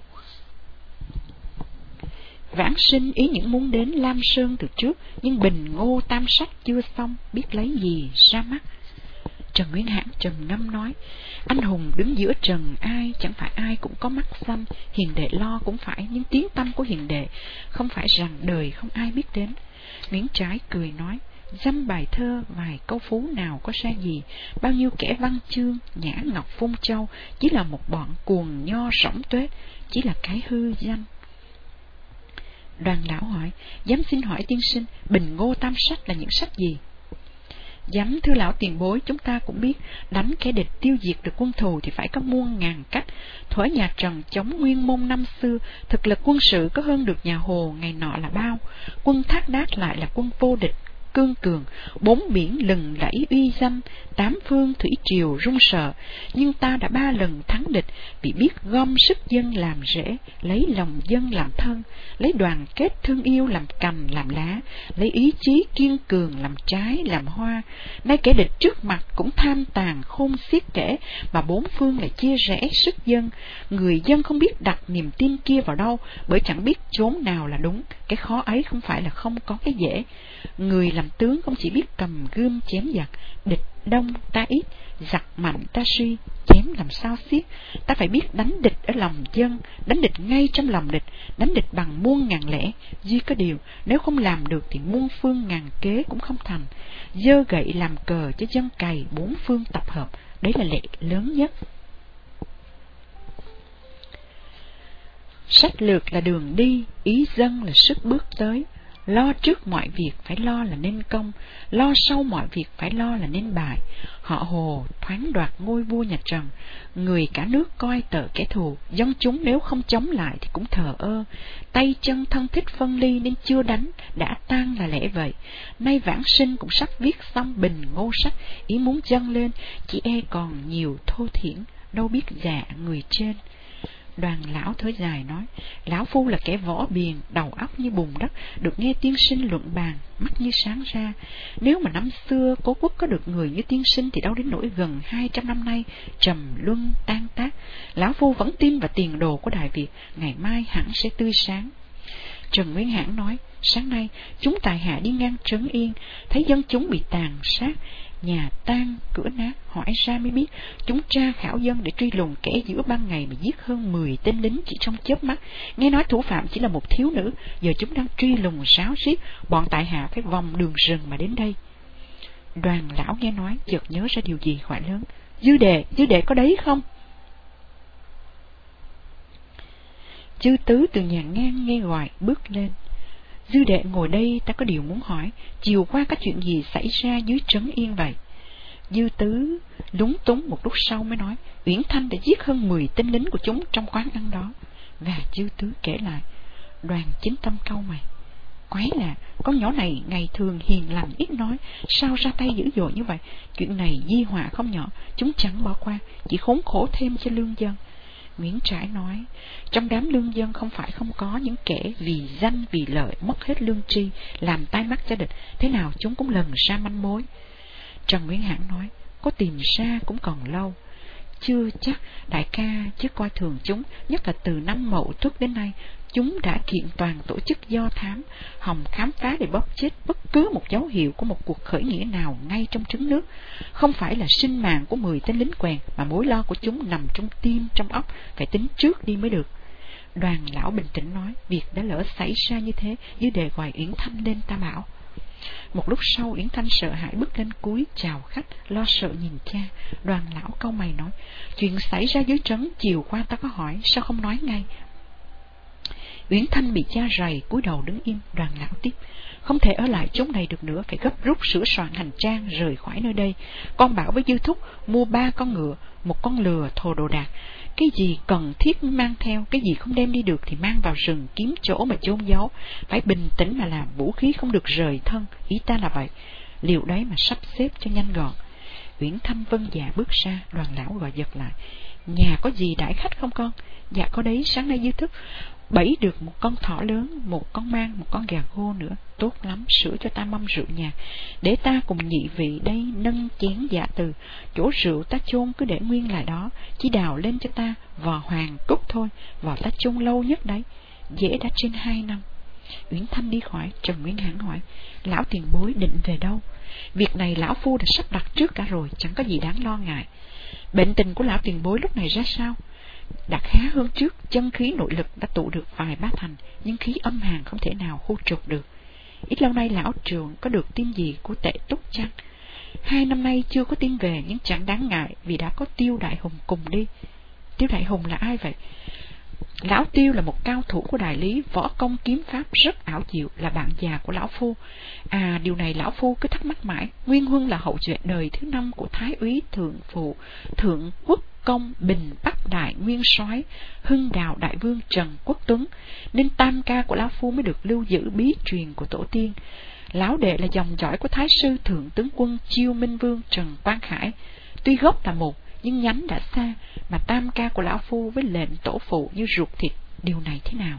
[SPEAKER 1] Vãn Sinh ý những muốn đến Lam Sơn từ trước, nhưng Bình Ngô tam sách chưa xong, biết lấy gì ra mắt. Trần Nguyên Hãn trầm ngâm nói: anh hùng đứng giữa trần ai, chẳng phải ai cũng có mắt xanh, hiền đệ lo cũng phải, nhưng tiếng tăm của hiền đệ không phải rằng đời không ai biết đến. Nguyễn Trãi cười nói: dăm bài thơ vài câu phú nào có sai gì, bao nhiêu kẻ văn chương nhã ngọc phun châu chỉ là một bọn cuồng nho sõng tuết, chỉ là cái hư danh. Đoàn lão hỏi: dám xin hỏi tiên sinh, Bình Ngô tam sách là những sách gì? Dám thưa lão tiền bối, chúng ta cũng biết đánh kẻ địch tiêu diệt được quân thù thì phải có muôn ngàn cách. Thuở nhà Trần chống Nguyên Môn năm xưa, thực lực quân sự có hơn được nhà Hồ ngày nọ là bao. Quân Thác Đát lại là quân vô địch cương cường, bốn biển lừng lẫy uy danh, tám phương thủy triều run sợ, nhưng ta đã ba lần thắng địch vì biết gom sức dân làm rễ, lấy lòng dân làm thân, lấy đoàn kết thương yêu làm cành làm lá, lấy ý chí kiên cường làm trái làm hoa. Nay kẻ địch trước mặt cũng tham tàn khôn xiết kể, mà bốn phương lại chia rẽ sức dân. Người dân không biết đặt niềm tin kia vào đâu, bởi chẳng biết chốn nào là đúng. Cái khó ấy không phải là không có cái dễ. Người làm tướng không chỉ biết cầm gươm chém giặc, địch đông ta ít, giặc mạnh ta suy, chém làm sao xiết. Ta phải biết đánh địch ở lòng dân, đánh địch ngay trong lòng địch, đánh địch bằng muôn ngàn lẽ. Duy có điều, nếu không làm được thì muôn phương ngàn kế cũng không thành. Giơ gậy làm cờ cho dân cày, bốn phương tập hợp, đấy là lệ lớn nhất. Sách lược là đường đi, ý dân là sức bước tới. Lo trước mọi việc phải lo là nên công, lo sau mọi việc phải lo là nên bại. Họ Hồ thoáng đoạt ngôi vua nhà Trần, người cả nước coi tợ kẻ thù, dân chúng nếu không chống lại thì cũng thờ ơ. Tay chân thân thích phân ly nên chưa đánh, đã tan là lẽ vậy. Nay Vãn Sinh cũng sắp viết xong Bình Ngô sách, ý muốn dâng lên, chỉ e còn nhiều thô thiển, đâu biết dạ người trên. Đoàn lão thở dài nói: lão phu là kẻ võ biền, đầu óc như bùn đất, được nghe tiên sinh luận bàn, mắt như sáng ra. Nếu mà năm xưa Cố Quốc có được người như tiên sinh thì đâu đến nỗi gần hai trăm năm nay trầm luân tan tác. Lão phu vẫn tin vào tiền đồ của Đại Việt, ngày mai hẳn sẽ tươi sáng. Trần Nguyên Hãn nói: sáng nay chúng tài hạ đi ngang Trấn Yên, thấy dân chúng bị tàn sát, nhà tan cửa nát, hỏi ra mới biết chúng tra khảo dân để truy lùng kẻ giữa ban ngày mà giết hơn mười tên lính chỉ trong chớp mắt. Nghe nói thủ phạm chỉ là một thiếu nữ, giờ chúng đang truy lùng ráo riết, bọn tại hạ phải vòng đường rừng mà đến đây. Đoàn lão nghe nói chợt nhớ ra điều gì, hỏi lớn: Dư đệ, dư đệ có đấy không? Chư tứ từ nhà ngang nghe gọi bước lên. Dư đệ ngồi đây, ta có điều muốn hỏi, chiều qua có chuyện gì xảy ra dưới Trấn Yên vậy? Dư tứ lúng túng một lúc sau mới nói: Uyển Thanh đã giết hơn mười tên lính của chúng trong quán ăn đó. Và dư tứ kể lại. Đoàn Chính Tâm cau mày: quái lạ, con nhỏ này ngày thường hiền lành ít nói, sao ra tay dữ dội như vậy? Chuyện này di họa không nhỏ, chúng chẳng bỏ qua, chỉ khốn khổ thêm cho lương dân. Nguyễn Trãi nói: trong đám lương dân không phải không có những kẻ vì danh vì lợi mất hết lương tri, làm tai mắt cho địch, thế nào chúng cũng lần ra manh mối. Trần Nguyên Hãn nói: có tìm ra cũng còn lâu. Chưa chắc, đại ca chứ coi thường chúng, nhất là từ năm Mậu Tuất đến nay, chúng đã kiện toàn tổ chức do thám, hòng khám phá để bóp chết bất cứ một dấu hiệu của một cuộc khởi nghĩa nào ngay trong trứng nước. Không phải là sinh mạng của mười tên lính quèn, mà mối lo của chúng nằm trong tim, trong óc, phải tính trước đi mới được. Đoàn lão bình tĩnh nói: việc đã lỡ xảy ra như thế, dưới đề gọi Uyển Thanh lên ta bảo. Một lúc sau Uyển Thanh sợ hãi bước lên cúi chào khách, lo sợ nhìn cha. Đoàn lão cau mày nói: chuyện xảy ra dưới trấn chiều qua ta có hỏi, sao không nói ngay? Uyển Thanh bị cha rầy, cúi đầu đứng im. Đoàn lão tiếp: không thể ở lại chốn này được nữa, phải gấp rút sửa soạn hành trang rời khỏi nơi đây. Con bảo với Dư Thúc mua ba con ngựa, một con lừa, thồ đồ đạc. Cái gì cần thiết mang theo, cái gì không đem đi được thì mang vào rừng kiếm chỗ mà chôn giấu. Phải bình tĩnh mà làm, vũ khí không được rời thân, ý ta là vậy. Liệu đấy mà sắp xếp cho nhanh gọn. Uyển Thanh vâng dạ bước ra. Đoàn lão gọi giật lại: nhà có gì đãi khách không con? Dạ có đấy, sáng nay Dư Thức bẫy được một con thỏ lớn, một con mang, một con gà gô nữa. Tốt lắm, sửa cho ta mâm rượu nhạc, để ta cùng nhị vị đây nâng chén dạ từ. Chỗ rượu ta chôn cứ để nguyên lại đó, chỉ đào lên cho ta vò hoàng cúc thôi. Vò ta chôn lâu nhất đấy, dễ đã trên hai năm. Uyển Thanh đi khỏi. Trần Nguyên Hãn hỏi: lão tiền bối định về đâu? Việc này lão phu đã sắp đặt trước cả rồi, chẳng có gì đáng lo ngại. Bệnh tình của lão tiền bối lúc này ra sao? Đã khá hơn trước, chân khí nội lực đã tụ được vài bá thành, nhưng khí âm hàn không thể nào khu trục được. Ít lâu nay lão trường có được tin gì của Tệ Túc chăng? Hai năm nay chưa có tin về, nhưng chẳng đáng ngại, vì đã có Tiêu Đại Hùng cùng đi. Tiêu Đại Hùng là ai vậy? Lão Tiêu là một cao thủ của Đại Lý, võ công kiếm pháp rất ảo diệu, là bạn già của lão phu. À, điều này lão phu cứ thắc mắc mãi. Nguyên Huân là hậu duệ đời thứ năm của Thái úy thượng phụ Thượng Quốc Công Bình Bắc Đại Nguyên Soái Hưng Đào Đại Vương Trần Quốc Tuấn, nên tam ca của lão phu mới được lưu giữ bí truyền của tổ tiên. Lão đệ là dòng dõi của Thái sư Thượng tướng quân Chiêu Minh Vương Trần Quang Khải. Tuy gốc là một, nhưng nhánh đã xa, mà tam ca của lão phu với lệnh tổ phụ như ruột thịt. Điều này thế nào?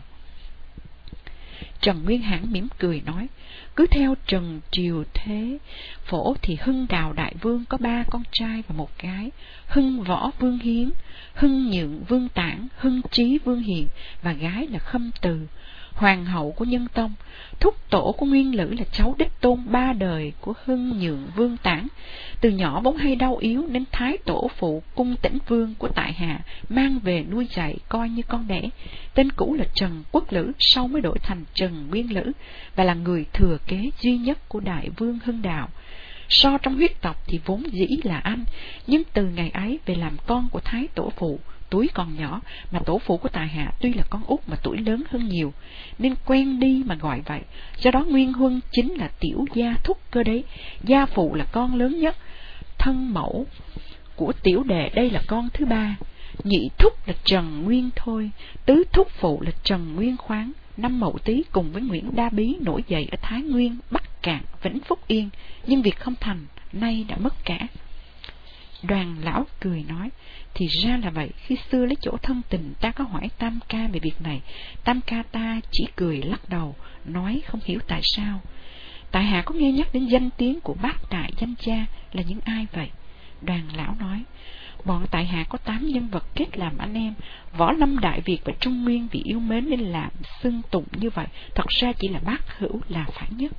[SPEAKER 1] Trần Nguyên Hãn mỉm cười nói: cứ theo Trần triều thế phổ thì Hưng Đào Đại Vương có ba con trai và một gái: Hưng Võ Vương Hiến, Hưng Nhượng Vương Tản, Hưng Trí Vương Hiền, và gái là Khâm Từ, hoàng hậu của Nhân Tông. Thúc tổ của Nguyên Lữ là cháu đích tôn ba đời của Hưng Nhượng Vương Tản. Từ nhỏ vốn hay đau yếu, nên thái tổ phụ Cung Tĩnh Vương của tại hạ mang về nuôi dạy coi như con đẻ. Tên cũ là Trần Quốc Lữ, sau mới đổi thành Trần Nguyên Lữ, và là người thừa kế duy nhất của Đại Vương Hưng Đạo. So trong huyết tộc thì vốn dĩ là anh, nhưng từ ngày ấy về làm con của thái tổ phụ. Tuổi còn nhỏ mà tổ phụ của tại hạ tuy là con út mà tuổi lớn hơn nhiều, nên quen đi mà gọi vậy. Do đó Nguyên Huân chính là tiểu gia thúc cơ đấy. Gia phụ là con lớn nhất, thân mẫu của tiểu đệ đây là con thứ ba. Nhị thúc là Trần Nguyên Thôi, tứ thúc phụ là Trần Nguyên Khoáng. Năm Mậu Tý cùng với Nguyễn Đa Bí nổi dậy ở Thái Nguyên, Bắc Cạn, Vĩnh Phúc Yên, nhưng việc không thành, nay đã mất cả. Đoàn lão cười nói: thì ra là vậy. Khi xưa lấy chỗ thân tình, ta có hỏi tam ca về việc này, tam ca ta chỉ cười lắc đầu, nói không hiểu tại sao. Tại hạ có nghe nhắc đến danh tiếng của bác đại danh cha, là những ai vậy? Đoàn lão nói: bọn tại hạ có tám nhân vật kết làm anh em. Võ Lâm Đại Việt và Trung Nguyên vì yêu mến nên làm xưng tụng như vậy, thật ra chỉ là Bác Hữu là phải nhất.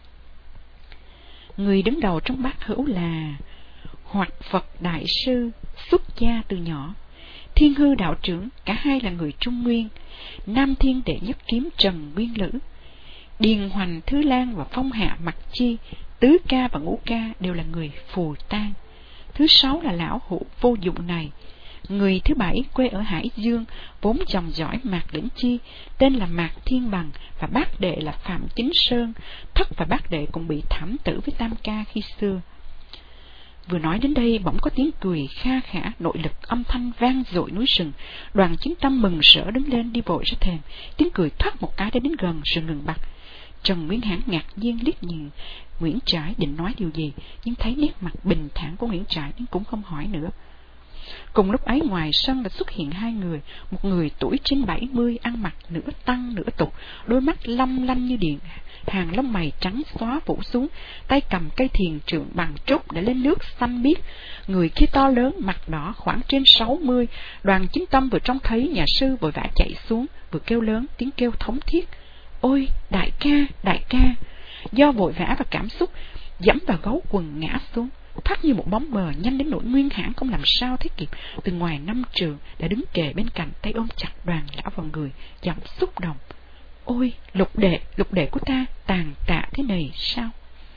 [SPEAKER 1] Người đứng đầu trong Bác Hữu là Hoạt Phật Đại Sư, xuất gia từ nhỏ. Thiên Hư đạo trưởng, cả hai là người Trung Nguyên. Nam Thiên đệ nhất kiếm Trần Nguyên Lữ. Điền Hoành Thứ Lan và Phong Hạ Mặc Chi, tứ ca và ngũ ca đều là người Phù Tang. Thứ sáu là lão hữu Vô Dụng này. Người thứ bảy quê ở Hải Dương, vốn dòng dõi Mạc Lĩnh Chi, tên là Mạc Thiên Bằng, và bác đệ là Phạm Chính Sơn. Thất và bác đệ cũng bị thảm tử với tam ca khi xưa. Vừa nói đến đây, bỗng có tiếng cười kha khả, nội lực âm thanh vang dội núi rừng. Đoàn Chính Tâm mừng rỡ đứng lên, đi vội ra thềm. Tiếng cười thoát một cái đã đến gần rồi ngừng bặt. Trần Nguyên Hãn ngạc nhiên liếc nhìn Nguyễn Trãi, định nói điều gì, nhưng thấy nét mặt bình thản của Nguyễn Trãi nên cũng không hỏi nữa. Cùng lúc ấy ngoài sân đã xuất hiện hai người. Một người tuổi trên bảy mươi, ăn mặc nửa tăng nửa tục, đôi mắt long lanh như điện, hàng lông mày trắng xóa phủ xuống, tay cầm cây thiền trượng bằng trúc để lên nước xanh biếc. Người kia to lớn, mặt đỏ, khoảng trên sáu mươi. Đoàn Chính Tâm vừa trông thấy nhà sư vội vã chạy xuống, vừa kêu lớn, tiếng kêu thống thiết: ôi đại ca, đại ca! Do vội vã và cảm xúc, dẫm vào gấu quần ngã xuống, thoát như một bóng mờ, nhanh đến nỗi Nguyên Hãn không làm sao thấy kịp. Từ ngoài năm trường đã đứng kề bên cạnh, tay ôm chặt Đoàn lão vào người, giọng xúc động: ôi lục đệ, lục đệ của ta tàn tạ thế này sao?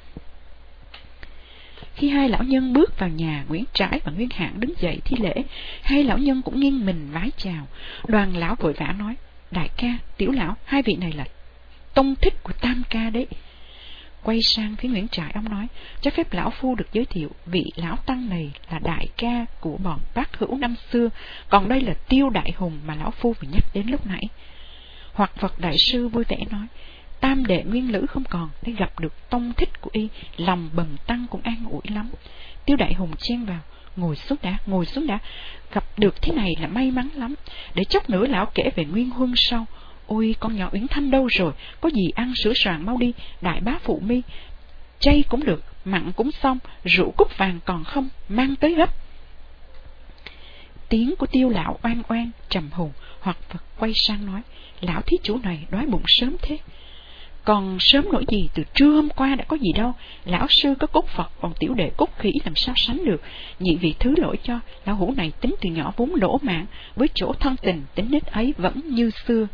[SPEAKER 1] Khi hai lão nhân bước vào nhà, Nguyễn Trãi và Nguyên Hãn đứng dậy thi lễ. Hai lão nhân cũng nghiêng mình vái chào. Đoàn lão vội vã nói: Đại ca, Tiểu lão, hai vị này là tông thích của Tam ca đấy. Quay sang phía Nguyễn Trãi, ông nói, cho phép lão phu được giới thiệu, vị lão tăng này là đại ca của bọn bác hữu năm xưa, còn đây là Tiêu Đại Hùng mà lão phu vừa nhắc đến lúc nãy. Hoặc Phật đại sư vui vẻ nói, tam đệ nguyên lữ không còn, để gặp được tông thích của y, lòng bần tăng cũng an ủi lắm. Tiêu Đại Hùng chen vào, ngồi xuống đã, ngồi xuống đã, gặp được thế này là may mắn lắm, để chốc nữa lão kể về Nguyên Huân sau. Ôi, con nhỏ Uyển Thanh đâu rồi, có gì ăn sữa soạn mau đi, đại bá phụ mi, chay cũng được, mặn cũng xong, rượu cúc vàng còn không, mang tới gấp. Tiếng của Tiêu lão oan oan trầm hùng. Hoặc Phật quay sang nói, lão thí chủ này đói bụng sớm thế. Còn sớm nổi gì, từ trưa hôm qua đã có gì đâu. Lão sư có cốt Phật, còn tiểu đệ cốt khỉ làm sao sánh được. Nhị vị thứ lỗi cho, lão hủ này tính từ nhỏ vốn lỗ mạng, với chỗ thân tình tính nết ấy vẫn như xưa.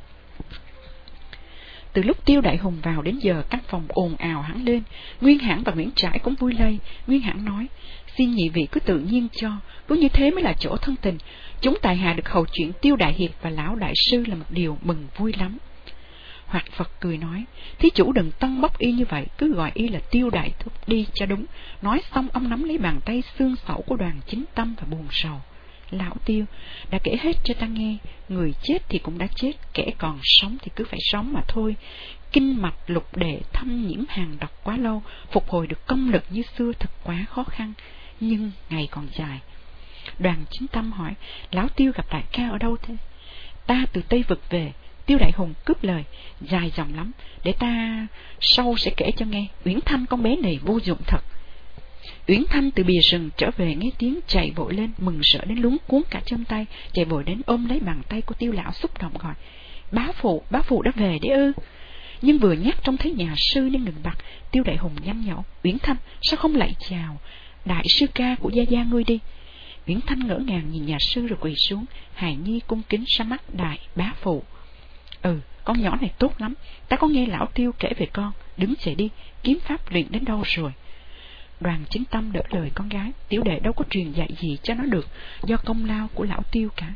[SPEAKER 1] Từ lúc Tiêu Đại Hùng vào đến giờ, căn phòng ồn ào hẳn lên. Nguyên Hãn và Nguyễn Trãi cũng vui lây. Nguyên Hãn nói, xin nhị vị cứ tự nhiên cho, cứ như thế mới là chỗ thân tình. Chúng tài hạ được hầu chuyện Tiêu Đại Hiệp và lão đại sư là một điều mừng vui lắm. Hoặc Phật cười nói, thí chủ đừng tân bốc y như vậy, cứ gọi y là Tiêu Đại Thúc đi cho đúng. Nói xong ông nắm lấy bàn tay xương xẩu của Đoàn Chính Tâm và buồn sầu. Lão Tiêu đã kể hết cho ta nghe, người chết thì cũng đã chết, kẻ còn sống thì cứ phải sống mà thôi. Kinh mạch lục đệ thâm nhiễm hàng độc quá lâu, phục hồi được công lực như xưa thật quá khó khăn, nhưng ngày còn dài. Đoàn Chính Tâm hỏi, lão Tiêu gặp đại ca ở đâu thế? Ta từ Tây Vực về. Tiêu Đại Hùng cướp lời, dài dòng lắm, để ta sau sẽ kể cho nghe. Uyển Thanh con bé này vô dụng thật. Uyển Thanh từ bìa rừng trở về, nghe tiếng chạy vội lên, mừng sợ đến luống cuốn cả chân tay, chạy vội đến ôm lấy bàn tay của Tiêu lão xúc động gọi, bá phụ, bá phụ đã về đấy ư? Nhưng vừa nhắc trông thấy nhà sư nên ngừng bặt. Tiêu Đại Hùng nhăn nhở, Uyển Thanh sao không lại chào đại sư ca của gia gia ngươi đi? Uyển Thanh ngỡ ngàng nhìn nhà sư rồi quỳ xuống. Hài nhi cung kính ra mắt đại bá phụ. Ừ, con nhỏ này tốt lắm, ta có nghe lão Tiêu kể về con. Đứng dậy đi, kiếm pháp luyện đến đâu rồi? Đoàn Chính Tâm đỡ lời con gái, tiểu đệ đâu có truyền dạy gì cho nó được, do công lao của lão Tiêu cả.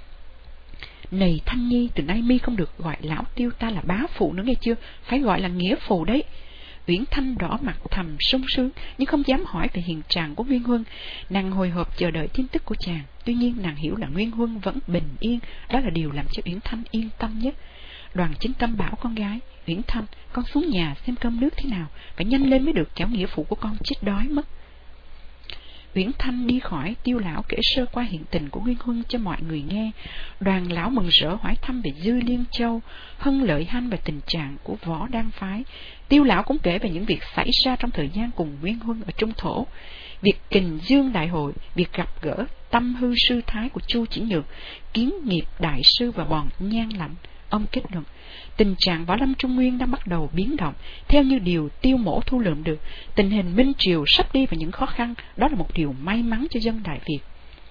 [SPEAKER 1] Này Thanh Nhi, từ nay mi không được gọi lão Tiêu ta là bá phụ nữa nghe chưa, phải gọi là nghĩa phụ đấy. Uyển Thanh đỏ mặt thầm sung sướng, nhưng không dám hỏi về hiện trạng của Nguyên Huân. Nàng hồi hộp chờ đợi tin tức của chàng, tuy nhiên nàng hiểu là Nguyên Huân vẫn bình yên, đó là điều làm cho Uyển Thanh yên tâm nhất. Đoàn Chính Tâm bảo con gái, Uyển Thanh, con xuống nhà xem cơm nước thế nào, phải nhanh lên mới được, kẻo nghĩa phụ của con chết đói mất. Uyển Thanh đi khỏi, Tiêu lão kể sơ qua hiện tình của Nguyên Huân cho mọi người nghe. Đoàn lão mừng rỡ hỏi thăm về Dư Liên Châu, Hân Lợi Hanh và tình trạng của Võ Đan phái. Tiêu lão cũng kể về những việc xảy ra trong thời gian cùng Nguyên Huân ở Trung Thổ, việc Kình Dương đại hội, việc gặp gỡ Tâm Hư sư thái của Chu Chỉ Nhược, kiến nghiệp đại sư và bọn Nhan Lạnh. Ông kết luận, tình trạng võ lâm Trung Nguyên đang bắt đầu biến động, theo như điều Tiêu mổ thu lượm được, tình hình Minh Triều sắp đi vào những khó khăn, đó là một điều may mắn cho dân Đại Việt.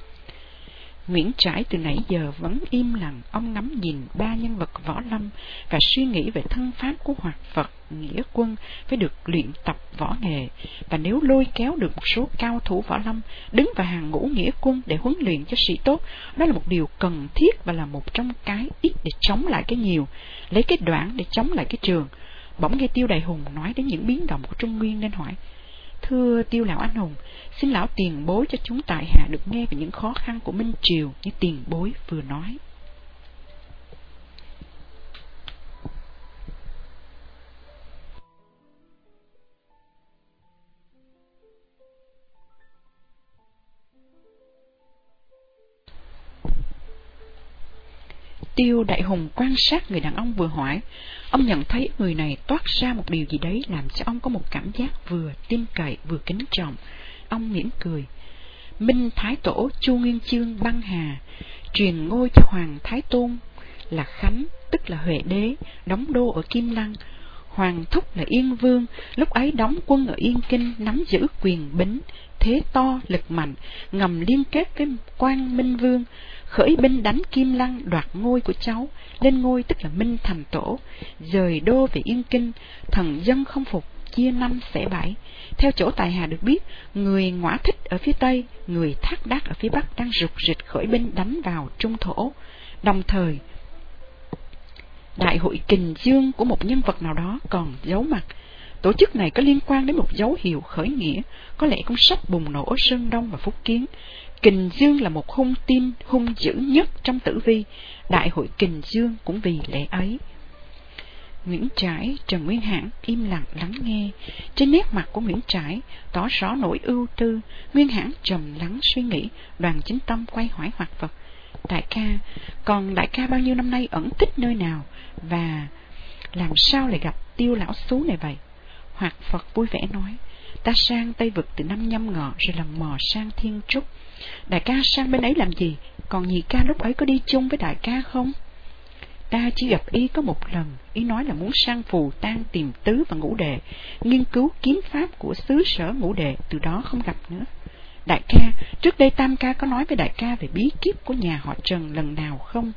[SPEAKER 1] Nguyễn Trãi từ nãy giờ vẫn im lặng, ông ngắm nhìn ba nhân vật võ lâm và suy nghĩ về thân pháp của Hoạt Phật, Nghĩa Quân phải được luyện tập võ nghệ, và nếu lôi kéo được một số cao thủ võ lâm đứng vào hàng ngũ Nghĩa Quân để huấn luyện cho sĩ tốt, đó là một điều cần thiết và là một trong cái ít để chống lại cái nhiều, lấy cái đoạn để chống lại cái trường. Bỗng nghe Tiêu Đại Hùng nói đến những biến động của Trung Nguyên nên hỏi, thưa Tiêu lão anh hùng, xin lão tiền bối cho chúng tại hạ được nghe về những khó khăn của Minh Triều như tiền bối vừa nói. Tiêu Đại Hùng quan sát người đàn ông vừa hỏi. Ông nhận thấy người này toát ra một điều gì đấy làm cho ông có một cảm giác vừa tin cậy vừa kính trọng. Ông mỉm cười. Minh Thái Tổ Chu Nguyên Chương băng hà, truyền ngôi cho Hoàng Thái Tôn là Khánh, tức là Huệ Đế, đóng đô ở Kim Lăng. Hoàng Thúc là Yên Vương, lúc ấy đóng quân ở Yên Kinh, nắm giữ quyền bính, thế to lực mạnh, ngầm liên kết với Quang Minh Vương, khởi binh đánh Kim Lăng, đoạt ngôi của cháu, lên ngôi tức là Minh Thành Tổ, rời đô về Yên Kinh. Thần dân không phục, chia năm xẻ bảy. Theo chỗ tài hà được biết, người Ngõa Thích ở phía Tây, người Thác Đác ở phía Bắc đang rục rịch khởi binh đánh vào Trung Thổ. Đồng thời đại hội kình dương của một nhân vật nào đó còn giấu mặt. Tổ chức này có liên quan đến một dấu hiệu khởi nghĩa, có lẽ cũng sắp bùng nổ ở Sơn Đông và Phúc Kiến. Kình Dương là một hung tin hung dữ nhất trong tử vi, đại hội Kình Dương cũng vì lẽ ấy. Nguyễn Trãi, Trần Nguyên Hãn im lặng lắng nghe. Trên nét mặt của Nguyễn Trãi tỏ rõ nỗi ưu tư. Nguyên Hãn trầm lắng suy nghĩ. Đoàn Chính Tâm quay hỏi Hoạt Phật: đại ca, còn đại ca bao nhiêu năm nay ẩn tích nơi nào, và làm sao lại gặp Tiêu lão xú này vậy? Hoạt Phật vui vẻ nói: ta sang Tây Vực từ năm Nhâm Ngọ rồi lần mò sang Thiên Trúc. Đại ca sang bên ấy làm gì? Còn nhị ca lúc ấy có đi chung với đại ca không? Ta chỉ gặp y có một lần. Y nói là muốn sang Phù Tang tìm tứ và ngũ đệ, nghiên cứu kiếm pháp của xứ sở ngũ đệ, từ đó không gặp nữa. Đại ca, trước đây Tam ca có nói với đại ca về bí kíp của nhà họ Trần lần nào không?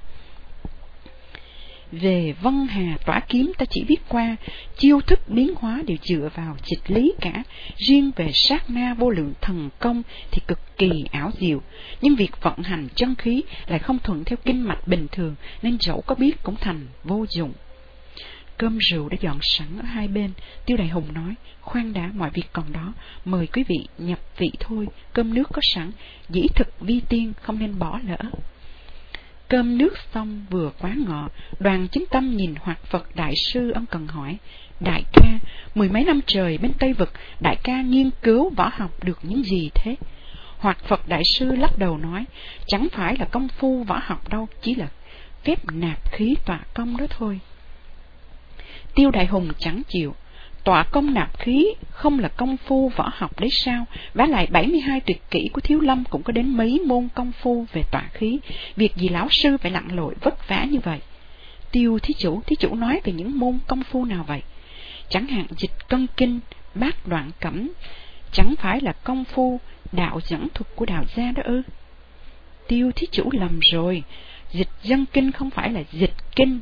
[SPEAKER 1] Về Vân Hà tỏa kiếm ta chỉ biết qua, chiêu thức biến hóa đều dựa vào dịch lý cả. Riêng về sát na vô lượng thần công thì cực kỳ ảo diệu, nhưng việc vận hành chân khí lại không thuận theo kinh mạch bình thường, nên dẫu có biết cũng thành vô dụng. Cơm rượu đã dọn sẵn ở hai bên. Tiêu Đại Hùng nói: khoan đã, mọi việc còn đó, mời quý vị nhập vị thôi. Cơm nước có sẵn, dĩ thực vi tiên, không nên bỏ lỡ. Cơm nước xong vừa quá ngọ, Đoàn Chính Tâm nhìn Hoạt Phật đại sư ân cần hỏi: đại ca, mười mấy năm trời bên Tây Vực, đại ca nghiên cứu võ học được những gì thế? Hoạt Phật đại sư lắc đầu nói: chẳng phải là công phu võ học đâu, chỉ là phép nạp khí tọa công đó thôi. Tiêu Đại Hùng chẳng chịu: tọa công nạp khí không là công phu võ học đấy sao? Vả lại bảy mươi hai tuyệt kỹ của Thiếu Lâm cũng có đến mấy môn công phu về tọa khí, việc gì lão sư phải lặn lội vất vả như vậy? Tiêu thí chủ, thí chủ nói về những môn công phu nào vậy? Chẳng hạn dịch cân kinh, bát đoạn cẩm, chẳng phải là công phu đạo dẫn thuật của đạo gia đó ư? Tiêu thí chủ lầm rồi, dịch dân kinh không phải là dịch kinh.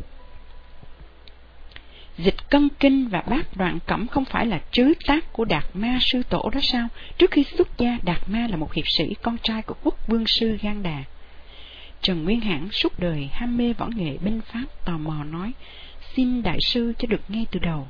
[SPEAKER 1] Dịch cân kinh và bát đoạn cẩm không phải là trứ tác của Đạt Ma sư tổ đó sao? Trước khi xuất gia, Đạt Ma là một hiệp sĩ, con trai của quốc vương sư Gan Đà. Trần Nguyên Hãn suốt đời ham mê võ nghệ binh pháp, tò mò nói: xin đại sư cho được nghe từ đầu.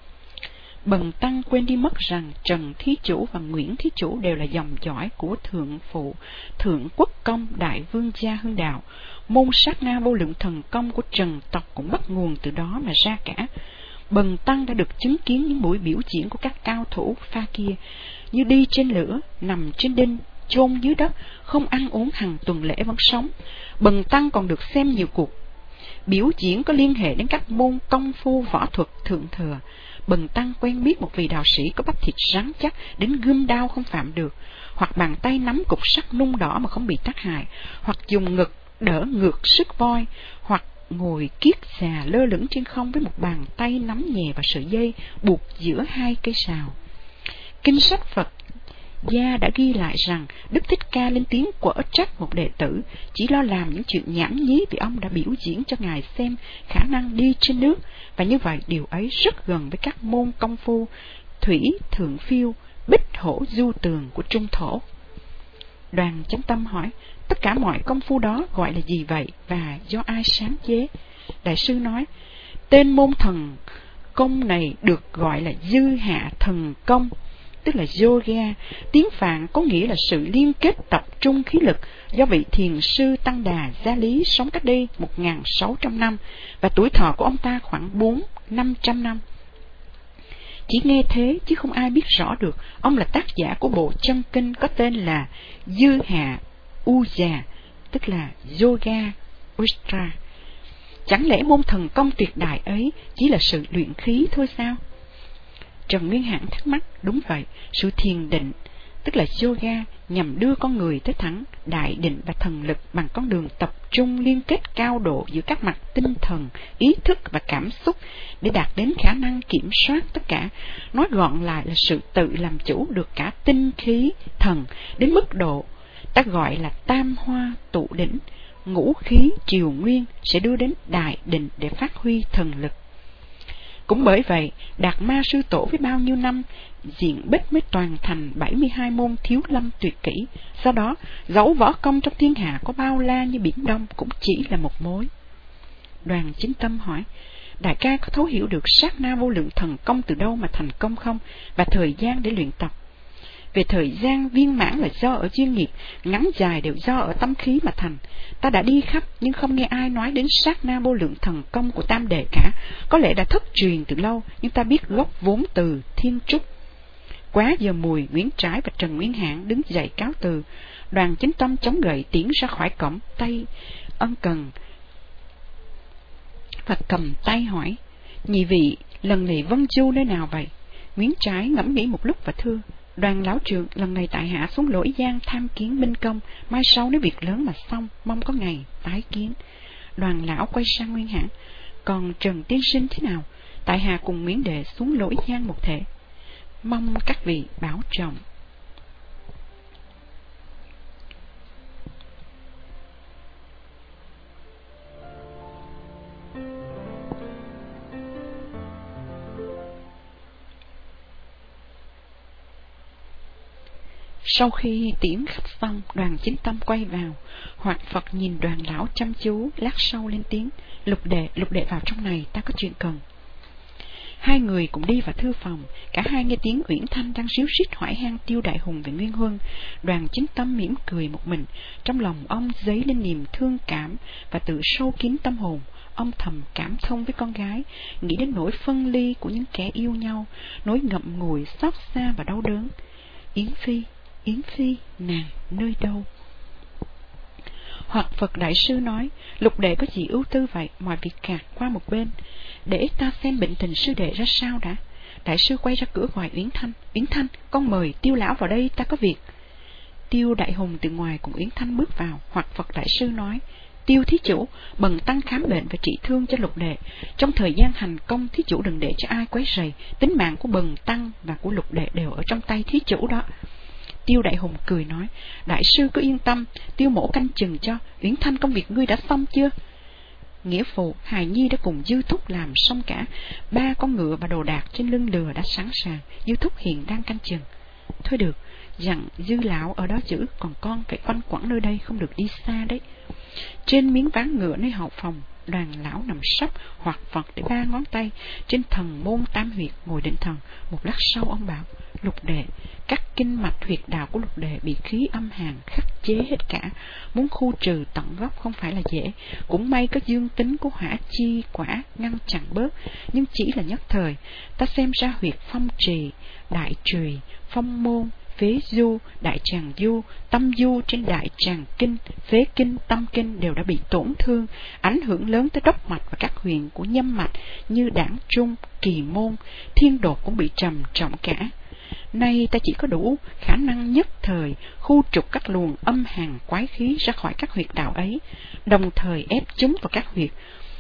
[SPEAKER 1] Bần tăng quên đi mất rằng Trần thí chủ và Nguyễn thí chủ đều là dòng dõi của thượng phụ Thượng Quốc Công đại vương gia Hưng Đạo. Môn sát na vô lượng thần công của Trần tộc cũng bắt nguồn từ đó mà ra cả. Bần tăng đã được chứng kiến những buổi biểu diễn của các cao thủ pha kia, như đi trên lửa, nằm trên đinh, chôn dưới đất, không ăn uống hàng tuần lễ vẫn sống. Bần tăng còn được xem nhiều cuộc biểu diễn có liên hệ đến các môn công phu võ thuật thượng thừa. Bần tăng quen biết một vị đạo sĩ có bắp thịt rắn chắc đến gươm đao không phạm được, hoặc bàn tay nắm cục sắt nung đỏ mà không bị tác hại, hoặc dùng ngực đỡ ngược sức voi, hoặc ngồi kiết già lơ lửng trên không với một bàn tay nắm nhẹ vào sợi dây buộc giữa hai cây sào. Kinh sách Phật gia đã ghi lại rằng Đức Thích Ca lên tiếng quở trách một đệ tử chỉ lo làm những chuyện nhảm nhí vì ông đã biểu diễn cho ngài xem khả năng đi trên nước, và như vậy điều ấy rất gần với các môn công phu thủy thượng phiêu, bích hổ du tường của Trung Thổ. Đoàn Chánh Tâm hỏi: tất cả mọi công phu đó gọi là gì vậy, và do ai sáng chế? Đại sư nói: tên môn thần công này được gọi là dư hạ thần công, tức là yoga. Tiếng Phạn có nghĩa là sự liên kết tập trung khí lực, do vị thiền sư Tăng Đà Gia Lý sống cách đây một nghìn sáu trăm năm, và tuổi thọ của ông ta khoảng bốn năm trăm năm. Chỉ nghe thế chứ không ai biết rõ được ông là tác giả của bộ chân kinh có tên là Dư Hạ Uja, tức là Yoga Ustra. Chẳng lẽ môn thần công tuyệt đại ấy chỉ là sự luyện khí thôi sao? Trần Nguyên Hãn thắc mắc: đúng vậy, sự thiền định, tức là yoga, nhằm đưa con người tới thẳng đại định và thần lực bằng con đường tập trung liên kết cao độ giữa các mặt tinh thần, ý thức và cảm xúc để đạt đến khả năng kiểm soát tất cả. Nói gọn lại là sự tự làm chủ được cả tinh khí thần đến mức độ ta gọi là tam hoa tụ đỉnh, ngũ khí triều nguyên sẽ đưa đến đại định để phát huy thần lực. Cũng bởi vậy, Đạt Ma sư tổ với bao nhiêu năm diện bích mới toàn thành bảy mươi hai môn thiếu lâm tuyệt kỹ. Do đó, dẫu võ công trong thiên hạ có bao la như biển Đông cũng chỉ là một mối. Đoàn Chính Tâm hỏi, đại ca có thấu hiểu được sát na vô lượng thần công từ đâu mà thành công không, và thời gian để luyện tập? Về thời gian, viên mãn là do ở duyên nghiệp, ngắn dài đều do ở tâm khí mà thành. Ta đã đi khắp nhưng không nghe ai nói đến sát na vô lượng thần công của Tam Đệ cả. Có lẽ đã thất truyền từ lâu, nhưng ta biết gốc vốn từ Thiên Trúc. Quá giờ mùi, Nguyễn Trãi và Trần Nguyên Hãn đứng dậy cáo từ. Đoàn Chính Tâm chống gậy tiến ra khỏi cổng, tay ân cần và cầm tay hỏi, nhị vị lần này vân du nơi nào vậy? Nguyễn Trãi ngẫm nghĩ một lúc và thưa, Đoàn lão trưởng, lần này tại hạ xuống Lỗi Giang tham kiến binh công, mai sau nếu việc lớn mà xong, mong có ngày tái kiến. Đoàn lão quay sang Nguyên Hãn, còn Trần tiên sinh thế nào? Tại hạ cùng Nguyễn đệ xuống Lỗi Giang một thể, mong các vị bảo trọng. Sau khi tiễn khách xong, Đoàn Chính Tâm quay vào. Hoạt Phật nhìn Đoàn lão chăm chú, lát sau lên tiếng, Lục đệ, lục đệ vào trong này, ta có chuyện cần. Hai người cũng đi vào thư phòng. Cả hai nghe tiếng Uyển Thanh đang ríu rít hỏi han Tiêu Đại Hùng về Nguyên Huân. Đoàn Chính Tâm mỉm cười một mình. Trong lòng ông dấy lên niềm thương cảm, và tự sâu kín tâm hồn ông thầm cảm thông với con gái, nghĩ đến nỗi phân ly của những kẻ yêu nhau, nỗi ngậm ngùi xót xa và đau đớn. Yến Phi, Yến Phi, nàng nơi đâu? Hoặc Phật Đại Sư nói, Lục đệ có gì ưu tư vậy, mọi việc gạt qua một bên, để ta xem bệnh tình sư đệ ra sao đã. Đại sư quay ra cửa gọi Uyển Thanh, Uyển Thanh, con mời Tiêu lão vào đây, ta có việc. Tiêu Đại Hùng từ ngoài cùng Uyển Thanh bước vào. Hoặc Phật Đại Sư nói, Tiêu thí chủ, bần tăng khám bệnh và trị thương cho Lục đệ. Trong thời gian hành công, thí chủ đừng để cho ai quấy rầy, tính mạng của bần tăng và của Lục đệ đều ở trong tay thí chủ đó. Tiêu Đại Hùng cười nói, đại sư cứ yên tâm, Tiêu mổ canh chừng cho. Uyển Thanh, công việc ngươi đã xong chưa? Nghĩa phụ, hài nhi đã cùng Dư Thúc làm xong cả. Ba con ngựa và đồ đạc trên lưng lừa đã sẵn sàng, Dư Thúc hiện đang canh chừng. Thôi được, dặn Dư lão ở đó giữ, còn con phải quanh quẩn nơi đây, không được đi xa đấy. Trên miếng ván ngựa nơi hậu phòng, Đoàn lão nằm sấp, Hoặc Phật để ba ngón tay trên thần môn tam huyệt ngồi định thần. Một lát sau ông bảo, Lục đệ, các kinh mạch huyệt đạo của Lục đệ bị khí âm hàn khắc chế hết cả, muốn khu trừ tận gốc không phải là dễ. Cũng may có dương tính của hỏa chi quả ngăn chặn bớt, nhưng chỉ là nhất thời. Ta xem ra huyệt phong trì, đại trùy, phong môn, phế du, đại tràng du, tâm du trên đại tràng kinh, phế kinh, tâm kinh đều đã bị tổn thương, ảnh hưởng lớn tới đốc mạch và các huyền của nhâm mạch như đảng trung, kỳ môn, thiên đột cũng bị trầm trọng cả. Nay ta chỉ có đủ khả năng nhất thời khu trục các luồng âm hàn quái khí ra khỏi các huyệt đạo ấy, đồng thời ép chúng vào các huyệt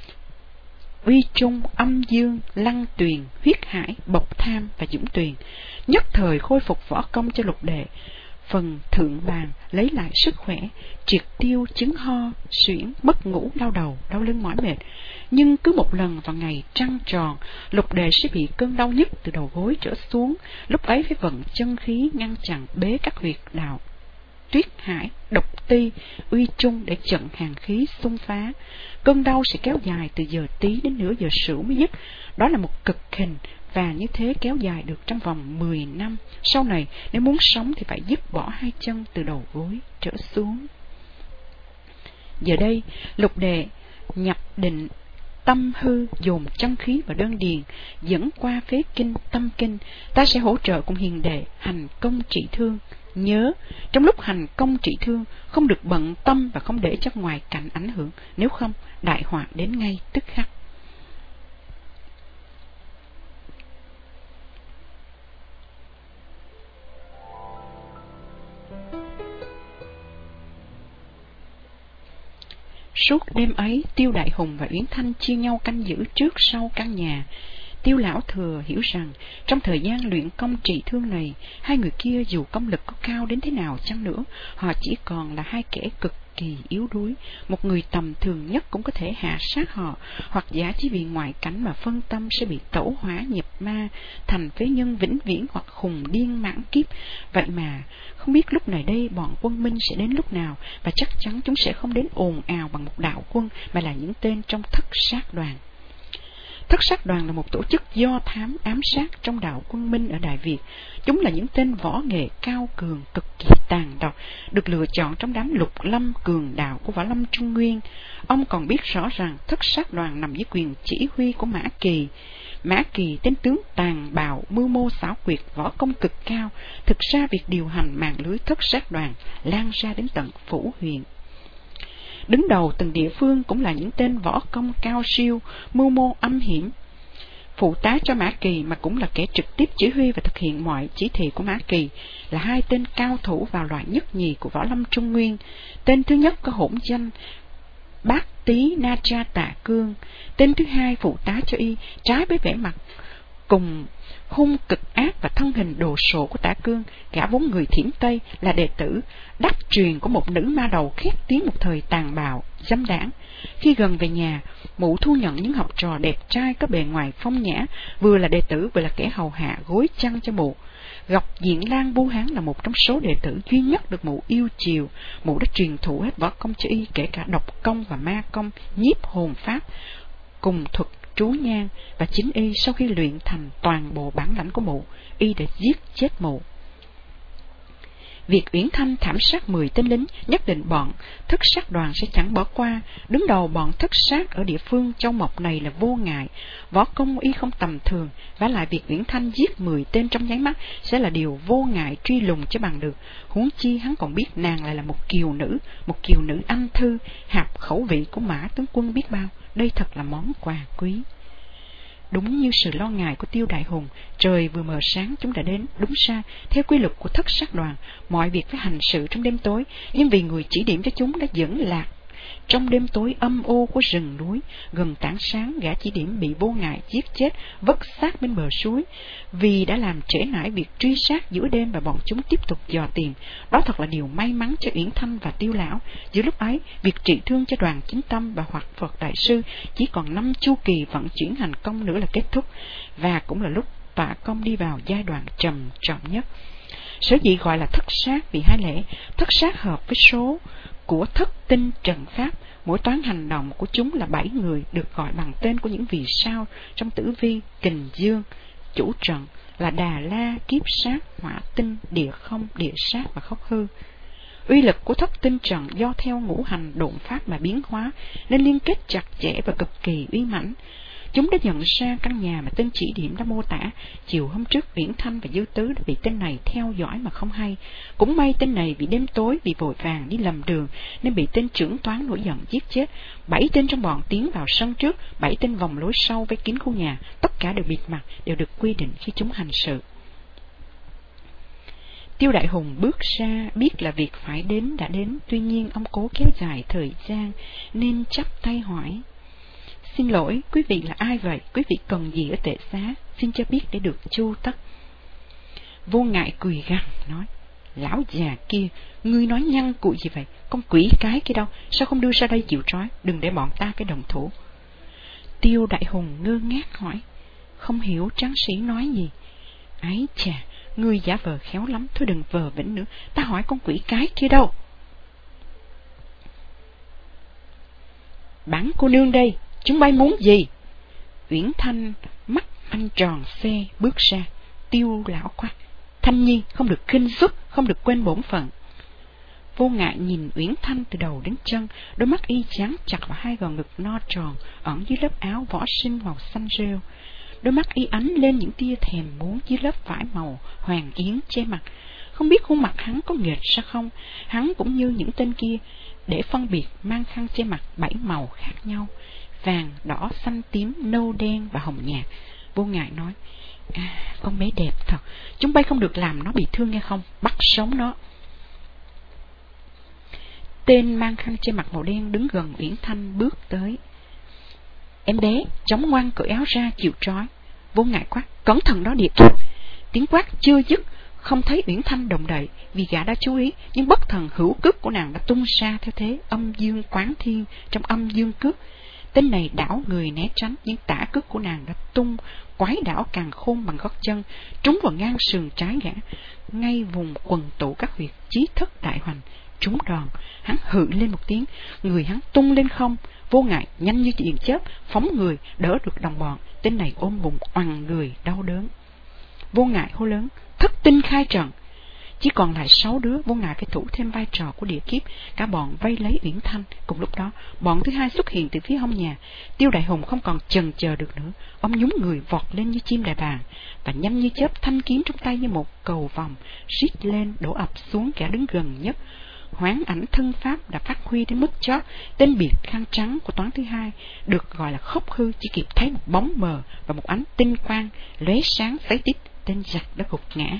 [SPEAKER 1] uy trung, âm dương, lăng tuyền, huyết hải, bộc tham và dũng tuyền, nhất thời khôi phục võ công cho Lục đệ. Phần thượng bàn lấy lại sức khỏe, triệt tiêu chứng ho, suyễn, mất ngủ, đau đầu, đau lưng mỏi mệt. Nhưng cứ một lần vào ngày trăng tròn, Lục đệ sẽ bị cơn đau nhức từ đầu gối trở xuống, lúc ấy phải vận chân khí ngăn chặn bế các huyệt đạo tuyết hải, độc ti, uy trung để chặn hàn khí xung phá. Cơn đau sẽ kéo dài từ giờ tí đến nửa giờ sửu mới dứt. Đó là một cực hình, và như thế kéo dài được trong vòng mười năm. Sau này nếu muốn sống thì phải dứt bỏ hai chân từ đầu gối trở xuống. Giờ đây Lục đệ nhập định tâm hư, dồn chân khí vào đơn điền, dẫn qua phế kinh, tâm kinh. Ta sẽ hỗ trợ cùng hiền đệ hành công trị thương. Nhớ, trong lúc hành công trị thương, không được bận tâm và không để cho ngoài cảnh ảnh hưởng, nếu không, đại họa đến ngay tức khắc. Suốt đêm ấy, Tiêu Đại Hùng và Uyển Thanh chia nhau canh giữ trước sau căn nhà. Tiêu lão thừa hiểu rằng trong thời gian luyện công trị thương này, hai người kia dù công lực có cao đến thế nào chăng nữa, họ chỉ còn là hai kẻ cực Kỳ yếu đuối, một người tầm thường nhất cũng có thể hạ sát họ, hoặc giả chỉ vì ngoại cảnh mà phân tâm sẽ bị tẩu hỏa nhập ma, thành phế nhân vĩnh viễn hoặc khùng điên mãn kiếp. Vậy mà không biết lúc này đây bọn quân Minh sẽ đến lúc nào, và chắc chắn chúng sẽ không đến ồn ào bằng một đạo quân, mà là những tên trong thất sát đoàn. Thất sát đoàn là một tổ chức do thám ám sát trong đạo quân Minh ở Đại Việt. Chúng là những tên võ nghệ cao cường, cực kỳ tàn độc, được lựa chọn trong đám lục lâm cường đạo của Võ Lâm Trung Nguyên. Ông còn biết rõ rằng thất sát đoàn nằm dưới quyền chỉ huy của Mã Kỳ. Mã Kỳ, tên tướng tàn bạo, mưu mô xảo quyệt, võ công cực cao. Thực ra việc điều hành mạng lưới thất sát đoàn lan ra đến tận phủ huyện. Đứng đầu từng địa phương cũng là những tên võ công cao siêu, mưu mô âm hiểm. Phụ tá cho Mã Kỳ mà cũng là kẻ trực tiếp chỉ huy và thực hiện mọi chỉ thị của Mã Kỳ là hai tên cao thủ vào loại nhất nhì của Võ Lâm Trung Nguyên. Tên thứ nhất có hỗn danh Bát Tý Na Cha Tạ Cương, tên thứ hai phụ tá cho y, trái với vẻ mặt cùng hung cực ác và thân hình đồ sộ của Tạ Cương, gã vốn người Thiểm Tây, là đệ tử đắc truyền của một nữ ma đầu khét tiếng một thời tàn bạo, dâm đãng. Khi gần về nhà, mụ thu nhận những học trò đẹp trai có bề ngoài phong nhã, vừa là đệ tử vừa là kẻ hầu hạ gối chăn cho mụ. Ngọc Diện Lan Bu Hán là một trong số đệ tử duy nhất được mụ yêu chiều. Mụ đã truyền thụ hết võ công cho y, kể cả độc công và ma công, nhiếp hồn pháp, cùng thuật trú nhang, và chính y sau khi luyện thành toàn bộ bản lãnh của mụ, y đã giết chết mụ. Việc Uyển Thanh thảm sát mười tên lính, nhất định bọn thất sát đoàn sẽ chẳng bỏ qua. Đứng đầu bọn thất sát ở địa phương Châu Mộc này là Vô Ngại, võ công y không tầm thường, vả lại việc Uyển Thanh giết mười tên trong nháy mắt sẽ là điều Vô Ngại truy lùng cho bằng được. Huống chi hắn còn biết nàng lại là một kiều nữ, một kiều nữ anh thư, hạp khẩu vị của Mã tướng quân biết bao. Đây thật là món quà quý. Đúng như sự lo ngại của Tiêu Đại Hùng, trời vừa mờ sáng chúng đã đến. Đúng ra, theo quy luật của thất sát đoàn, mọi việc phải hành sự trong đêm tối, nhưng vì người chỉ điểm cho chúng đã dẫn lạc trong đêm tối âm u của rừng núi. Gần tảng sáng, gã chỉ điểm bị Vô Ngại giết chết, vất xác bên bờ suối. Vì đã làm trễ nải việc truy sát giữa đêm và bọn chúng tiếp tục dò tìm. Đó thật là điều may mắn cho Uyển Thanh và Tiêu lão. Giữa lúc ấy, việc trị thương cho Đoàn Chính Tâm và Hoạt Phật Đại sư chỉ còn năm chu kỳ vận chuyển hành công nữa là kết thúc, và cũng là lúc tọa công đi vào giai đoạn trầm trọng nhất. Sở dĩ gọi là thất sát vì hai lẽ: thất sát hợp với số của thất tinh trận pháp, mỗi toán hành động của chúng là bảy người, được gọi bằng tên của những vì sao trong tử vi Kình Dương. Chủ trận là Đà La, Kiếp Sát, Hỏa Tinh, Địa Không, Địa Sát và Khốc Hư. Uy lực của thất tinh trận do theo ngũ hành độn pháp mà biến hóa, nên liên kết chặt chẽ và cực kỳ uy mãnh. Chúng đã nhận ra căn nhà mà tên chỉ điểm đã mô tả. Chiều hôm trước, Uyển Thanh và Dư Tứ đã bị tên này theo dõi mà không hay. Cũng may tên này vì đêm tối, vì vội vàng đi lầm đường, nên bị tên trưởng toán nổi giận giết chết. Bảy tên trong bọn tiến vào sân trước, bảy tên vòng lối sau với kín khu nhà. Tất cả đều bịt mặt, đều được quy định khi chúng hành sự. Tiêu Đại Hùng bước ra, biết là việc phải đến đã đến. Tuy nhiên ông cố kéo dài thời gian, nên chắp tay hỏi: "Xin lỗi, quý vị là ai vậy? Quý vị cần gì ở Tệ Xá? Xin cho biết để được chu tất." Vô Ngại cười gằn nói: "Lão già kia, ngươi nói nhăng cụi gì vậy? Con quỷ cái kia đâu? Sao không đưa ra đây chịu trói? Đừng để bọn ta cái đồng thủ." Tiêu Đại Hùng ngơ ngác hỏi: "Không hiểu tráng sĩ nói gì?" "Ái chà, ngươi giả vờ khéo lắm, thôi đừng vờ vĩnh nữa. Ta hỏi con quỷ cái kia đâu?" "Bản cô nương đây, chúng bay muốn gì?" Uyển Thanh mắt anh tròn xe bước ra. Tiêu lão quát: "Thanh Nhi, không được khinh suất, không được quên bổn phận." Vô Ngại nhìn Uyển Thanh từ đầu đến chân, đôi mắt y dán chặt vào hai gò ngực no tròn ẩn dưới lớp áo võ sinh màu xanh rêu. Đôi mắt y ánh lên những tia thèm muốn dưới lớp vải màu hoàng yến che mặt. Không biết khuôn mặt hắn có nghệt ra không? Hắn cũng như những tên kia, để phân biệt mang khăn che mặt bảy màu khác nhau: vàng, đỏ, xanh, tím, nâu, đen và hồng nhạt. Vô Ngại nói: "À, con bé đẹp thật, chúng bay không được làm nó bị thương nghe không? Bắt sống nó." Tên mang khăn che mặt màu đen đứng gần Uyển Thanh bước tới. "Em bé, chống ngoan cởi áo ra chịu trói." Vô Ngại quát: "Cẩn thận đó địa." Tiếng quát chưa dứt, không thấy Uyển Thanh động đậy vì gã đã chú ý, nhưng bất thần hữu cước của nàng đã tung ra theo thế âm dương quán thiên trong âm dương cước. Tên này đảo người né tránh, nhưng tả cước của nàng đã tung quái đảo càng khôn bằng gót chân, trúng vào ngang sườn trái gã, ngay vùng quần tụ các huyệt chí thất đại hoành. Trúng đòn, hắn hự lên một tiếng, người hắn tung lên không. Vô Ngại nhanh như điện chớp phóng người đỡ được đồng bọn. Tên này ôm bụng oằn người đau đớn. Vô Ngại hô lớn: Thất tinh khai trận! Chỉ còn lại sáu đứa, Vô Ngại phải thủ thêm vai trò của địa kiếp. Cả bọn vây lấy Uyển Thanh. Cùng lúc đó, bọn thứ hai xuất hiện từ phía hông nhà. Tiêu Đại Hùng không còn chần chờ được nữa, ông nhúng người vọt lên như chim đại bàng, và nhanh như chớp thanh kiếm trong tay như một cầu vòng rít lên đổ ập xuống kẻ đứng gần nhất. Hoán ảnh thân pháp đã phát huy đến mức chót. Tên biệt khăn trắng của toán thứ hai được gọi là Khốc Hư chỉ kịp thấy một bóng mờ và một ánh tinh quang lóe sáng xoáy tít, tên giặc đã gục ngã.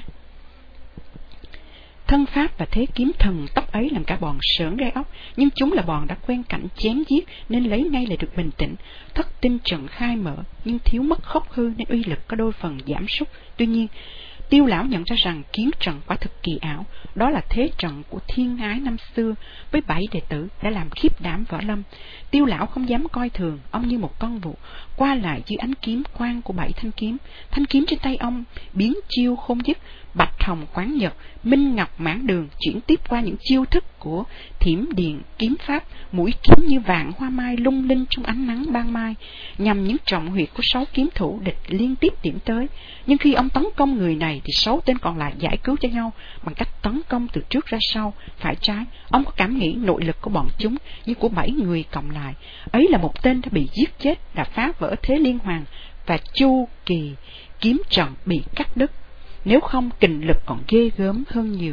[SPEAKER 1] Thân pháp và thế kiếm thần tốc ấy làm cả bọn sởn gai óc, nhưng chúng là bọn đã quen cảnh chém giết nên lấy ngay lại được bình tĩnh. Thất tinh trận khai mở, nhưng thiếu mất Khốc Hư nên uy lực có đôi phần giảm sút. Tuy nhiên, Tiêu lão nhận ra rằng kiếm trận quả thực kỳ ảo. Đó là thế trận của Thiên Ái năm xưa với bảy đệ tử đã làm khiếp đảm võ lâm. Tiêu lão không dám coi thường, ông như một con vụ qua lại dưới ánh kiếm quang của bảy thanh kiếm. Thanh kiếm trên tay ông biến chiêu không dứt, bạch hồng quán nhật, minh ngọc mãn đường, chuyển tiếp qua những chiêu thức của thiểm điện kiếm pháp. Mũi kiếm như vạn hoa mai lung linh trong ánh nắng ban mai, nhằm những trọng huyệt của sáu kiếm thủ địch liên tiếp điểm tới. Nhưng khi ông tấn công người này thì sáu tên còn lại giải cứu cho nhau bằng cách tấn công từ trước ra sau, phải trái. Ông có cảm nghĩ nội lực của bọn chúng như của bảy người cộng lại. Ấy là một tên đã bị giết chết, đã phá vỡ thế liên hoàn, và chu kỳ kiếm trận bị cắt đứt. Nếu không, kình lực còn ghê gớm hơn nhiều.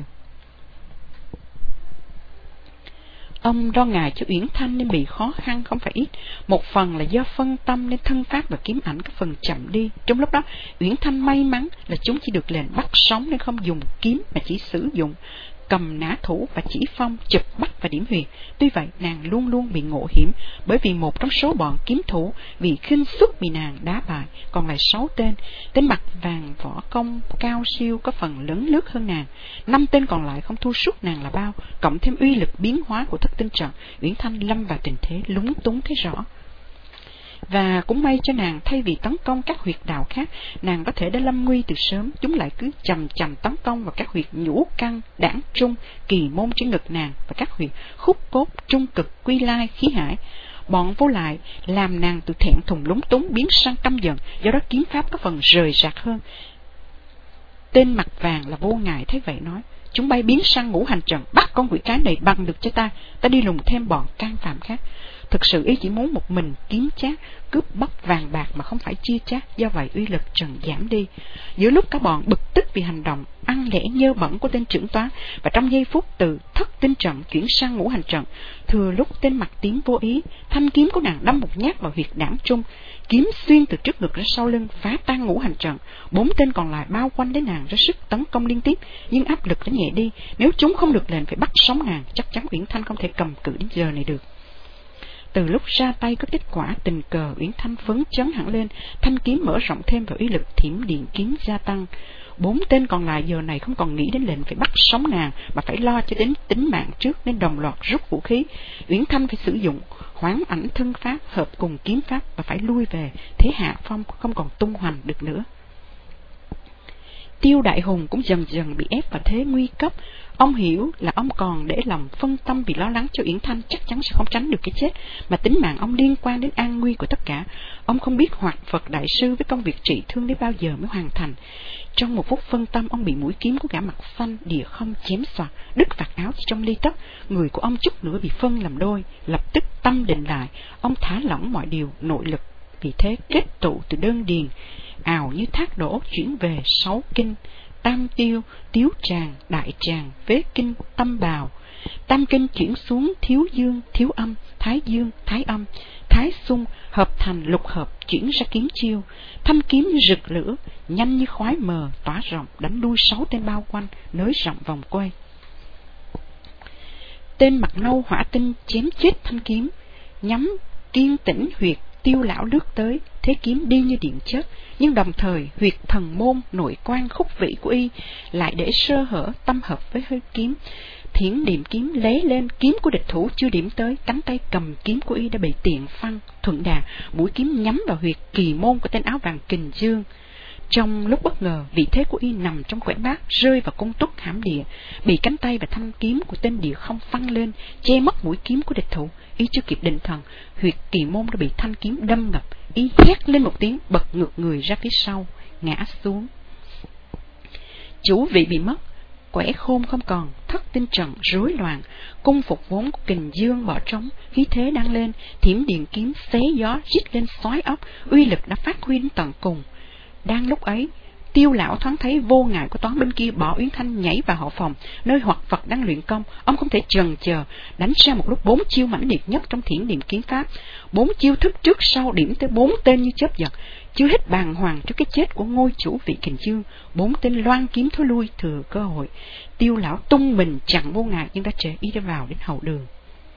[SPEAKER 1] Ông lo ngại cho Uyển Thanh nên bị khó khăn không phải ít. Một phần là do phân tâm nên thân pháp và kiếm ảnh có phần chậm đi. Trong lúc đó, Uyển Thanh may mắn là chúng chỉ được lệnh bắt sống nên không dùng kiếm mà chỉ sử dụng cầm nã thủ và chỉ phong, chụp bắt và điểm huyệt. Tuy vậy, nàng luôn luôn bị ngộ hiểm, bởi vì một trong số bọn kiếm thủ vì khinh suất bị nàng đá bại. Còn lại sáu tên, tên mặt vàng võ công cao siêu có phần lớn lướt hơn nàng. Năm tên còn lại không thua sút nàng là bao, cộng thêm uy lực biến hóa của thất tinh trận, Uyển Thanh lâm vào tình thế lúng túng thấy rõ. Và cũng may cho nàng, thay vì tấn công các huyệt đạo khác, nàng có thể đã lâm nguy từ sớm. Chúng lại cứ chầm chầm tấn công vào các huyệt nhũ căn, đảng trung, kỳ môn trên ngực nàng, và các huyệt khúc cốt, trung cực, quy lai, khí hải. Bọn Vô Lại làm nàng từ thẹn thùng lúng túng biến sang căm giận, do đó kiếm pháp có phần rời rạc hơn. Tên mặt vàng là Vô Ngại thấy vậy nói: Chúng bay biến sang ngũ hành trận, bắt con quỷ cái này bằng được cho ta, ta đi lùng thêm bọn can phạm khác. Thực sự ý chỉ muốn một mình kiếm chác, cướp bóc vàng bạc mà không phải chia chác, do vậy uy lực trần giảm đi. Giữa lúc các bọn bực tức vì hành động ăn lẽ nhơ bẩn của tên trưởng toán, và trong giây phút từ thất tinh trận chuyển sang ngũ hành trận, thừa lúc tên mặt tím vô ý, thanh kiếm của nàng đâm một nhát vào huyệt đảng trung, kiếm xuyên từ trước ngực ra sau lưng, phá tan ngũ hành trận. Bốn tên còn lại bao quanh lấy nàng ra sức tấn công liên tiếp, nhưng áp lực đã nhẹ đi. Nếu chúng không được lệnh phải bắt sống nàng, chắc chắn Uyển Thanh không thể cầm cự đến giờ này được. Từ lúc ra tay có kết quả, tình cờ Uyển Thanh phấn chấn hẳn lên, thanh kiếm mở rộng thêm và uy lực thiểm điện kiếm gia tăng. Bốn tên còn lại giờ này không còn nghĩ đến lệnh phải bắt sống nàng, mà phải lo cho đến tính mạng trước, nên đồng loạt rút vũ khí. Uyển Thanh phải sử dụng hoán ảnh thân pháp hợp cùng kiếm pháp và phải lui về thế hạ phong, không còn tung hoành được nữa. Tiêu Đại Hùng cũng dần dần bị ép vào thế nguy cấp. Ông hiểu là ông còn để lòng phân tâm vì lo lắng cho Uyển Thanh chắc chắn sẽ không tránh được cái chết, mà tính mạng ông liên quan đến an nguy của tất cả. Ông không biết Hoạt Phật Đại Sư với công việc trị thương đến bao giờ mới hoàn thành. Trong một phút phân tâm, ông bị mũi kiếm của gã mặt xanh địa không chém xoạc, đứt vạt áo chỉ trong ly tấc. Người của ông chút nữa bị phân làm đôi. Lập tức tâm định lại, ông thả lỏng mọi điều, nội lực vì thế kết tụ từ đơn điền, ào như thác đổ chuyển về sáu kinh: Tam tiêu, tiếu tràng, đại tràng, vế kinh, tâm bào. Tam kinh chuyển xuống thiếu dương, thiếu âm, thái dương, thái âm, thái xung, hợp thành lục hợp, chuyển ra kiếm chiêu. Thâm kiếm như rực lửa, nhanh như khói mờ, tỏa rộng, đánh lui sáu tên bao quanh, nới rộng vòng quay. Tên mặt nâu hỏa tinh chém chết thanh kiếm, nhắm kiên tĩnh huyệt Tiêu lão lướt tới, thế kiếm đi như điện chớp, nhưng đồng thời huyệt thần môn nội quan khúc vị của y lại để sơ hở tâm hợp với hơi kiếm. Thiển điểm kiếm lấy lên, kiếm của địch thủ chưa điểm tới, cánh tay cầm kiếm của y đã bị tiện phăng, thuận đà mũi kiếm nhắm vào huyệt kỳ môn của tên áo vàng Kình Dương. Trong lúc bất ngờ, vị thế của y nằm trong quẻ bát rơi vào cung túc hãm địa, bị cánh tay và thanh kiếm của tên địa không phăng lên, che mất mũi kiếm của địch thủ. Y chưa kịp định thần, huyệt kỳ môn đã bị thanh kiếm đâm ngập. Y hét lên một tiếng, bật ngược người ra phía sau, ngã xuống. Chủ vị bị mất, quẻ khôn không còn, thất tinh trận rối loạn, cung phục vốn của Kình Dương bỏ trống, khí thế đang lên, thiểm điện kiếm xé gió rít lên xoáy ốc, uy lực đã phát huy đến tận cùng. Đang lúc ấy, Tiêu lão thoáng thấy Vô Ngại của toán bên kia bỏ Uyển Thanh nhảy vào hậu phòng, nơi Hoạt Phật đang luyện công. Ông không thể chần chờ, đánh ra một lúc bốn chiêu mãnh liệt nhất trong thiển điểm kiếm pháp. Bốn chiêu thức trước sau điểm tới bốn tên như chớp giật. Chưa hết bàng hoàng trước cái chết của ngôi chủ vị Kình Dương, bốn tên loan kiếm thối lui thừa cơ hội. Tiêu lão tung mình chặn Vô Ngại, nhưng đã trễ, ý đã vào đến hậu đường.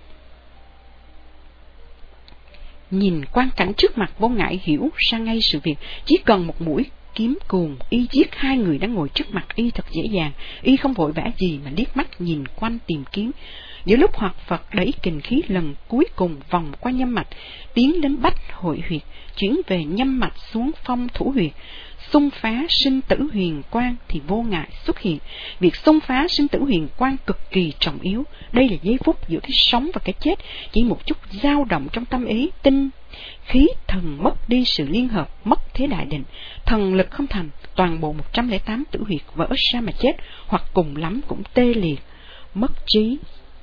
[SPEAKER 1] Nhìn quang cảnh trước mặt, Vô Ngại hiểu ra ngay sự việc, chỉ cần một mũi kiếm cuồng, y giết hai người đang ngồi trước mặt y thật dễ dàng. Y không vội vã gì mà liếc mắt nhìn quanh tìm kiếm. Giữa lúc Hoạt Phật đẩy kình khí lần cuối cùng vòng qua nhâm mạch, tiến đến bách hội huyệt, chuyển về nhâm mạch xuống phong thủ huyệt, xung phá sinh tử huyền quang, thì Vô Ngại xuất hiện. Việc xung phá sinh tử huyền quang cực kỳ trọng yếu. Đây là giây phút giữa cái sống và cái chết, chỉ một chút dao động trong tâm ý, tinh khí thần mất đi sự liên hợp, mất thế đại định, thần lực không thành, toàn bộ một trăm lẻ tám tử huyệt vỡ ra mà chết, hoặc cùng lắm cũng tê liệt, mất trí.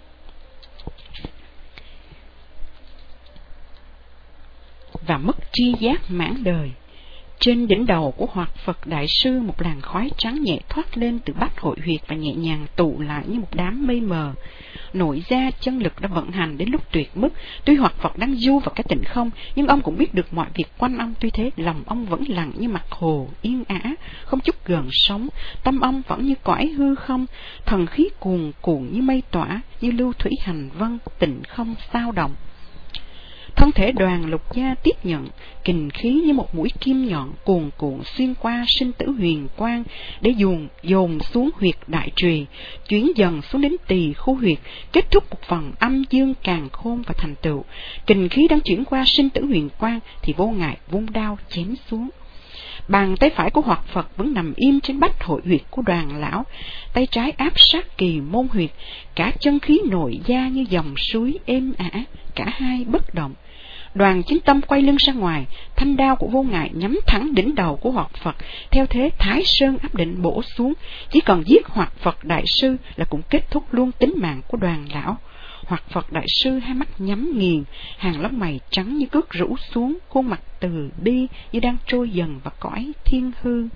[SPEAKER 1] Và mất tri giác mãn đời. Trên đỉnh đầu của Hoạt Phật Đại Sư, một làn khói trắng nhẹ thoát lên từ bách hội huyệt và nhẹ nhàng tụ lại như một đám mây mờ. Nội gia chân lực đã vận hành đến lúc tuyệt mức. Tuy Hoạt Phật đang du vào cái tịnh không, nhưng ông cũng biết được mọi việc quanh ông. Tuy thế, lòng ông vẫn lặng như mặt hồ yên ả, không chút gợn sóng. Tâm ông vẫn như cõi hư không, thần khí cuồn cuộn như mây tỏa, như lưu thủy hành vân, tịnh không sao động. Thân thể Đoàn Lục Gia tiếp nhận kình khí như một mũi kim nhọn cuồn cuộn xuyên qua sinh tử huyền quang để dồn dồn xuống huyệt đại trì, chuyển dần xuống đến tỳ khu huyệt, kết thúc một phần âm dương càn khôn và thành tựu. Kình khí đang chuyển qua sinh tử huyền quang thì Vô Ngại vung đao chém xuống. Bàn tay phải của Hoạt Phật vẫn nằm im trên bách hội huyệt của Đoàn lão, tay trái áp sát kỳ môn huyệt, cả chân khí nội gia như dòng suối êm ả, cả hai bất động. Đoàn Chính Tâm quay lưng ra ngoài, thanh đao của Vô Ngại nhắm thẳng đỉnh đầu của Hoạt Phật, theo thế Thái Sơn áp định bổ xuống, chỉ cần giết Hoạt Phật Đại Sư là cũng kết thúc luôn tính mạng của Đoàn lão. Hoạt Phật Đại Sư hai mắt nhắm nghiền, hàng lông mày trắng như cước rũ xuống, khuôn mặt từ bi như đang trôi dần vào cõi thiên hư.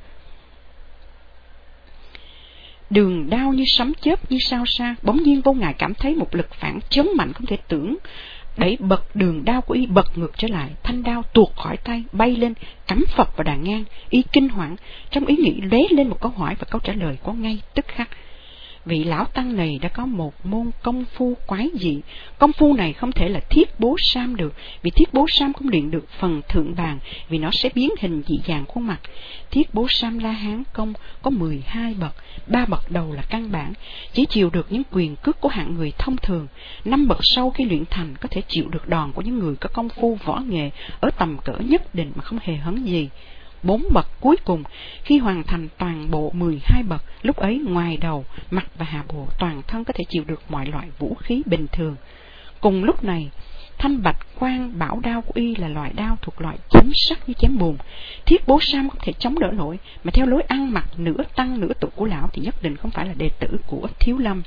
[SPEAKER 1] Đường đao như sấm chớp, như sao xa. Bỗng nhiên Vô Ngại cảm thấy một lực phản chấn mạnh không thể tưởng, đẩy bật đường đao của y bật ngược trở lại, thanh đao tuột khỏi tay, bay lên, cắm phập vào đàn ngang. Y kinh hoảng, trong ý nghĩ lóe lên một câu hỏi và câu trả lời có ngay tức khắc. Vị lão tăng này đã có một môn công phu quái dị. Công phu này không thể là Thiết Bố Sam được, vì Thiết Bố Sam không luyện được phần thượng bàn, vì nó sẽ biến hình dị dạng khuôn mặt. Thiết Bố Sam La Hán công có mười hai bậc, ba bậc đầu là căn bản, chỉ chịu được những quyền cước của hạng người thông thường. Năm bậc sau khi luyện thành có thể chịu được đòn của những người có công phu võ nghệ ở tầm cỡ nhất định mà không hề hấn gì. Bốn bậc cuối cùng, khi hoàn thành toàn bộ mười hai bậc, lúc ấy ngoài đầu, mặt và hạ bộ toàn thân có thể chịu được mọi loại vũ khí bình thường. Cùng lúc này, thanh bạch quang bảo đao của y là loại đao thuộc loại chém sắt như chém bùn. Thiết Bố Sam không thể chống đỡ nổi, mà theo lối ăn mặc nửa tăng nửa tục của lão thì nhất định không phải là đệ tử của Thiếu Lâm.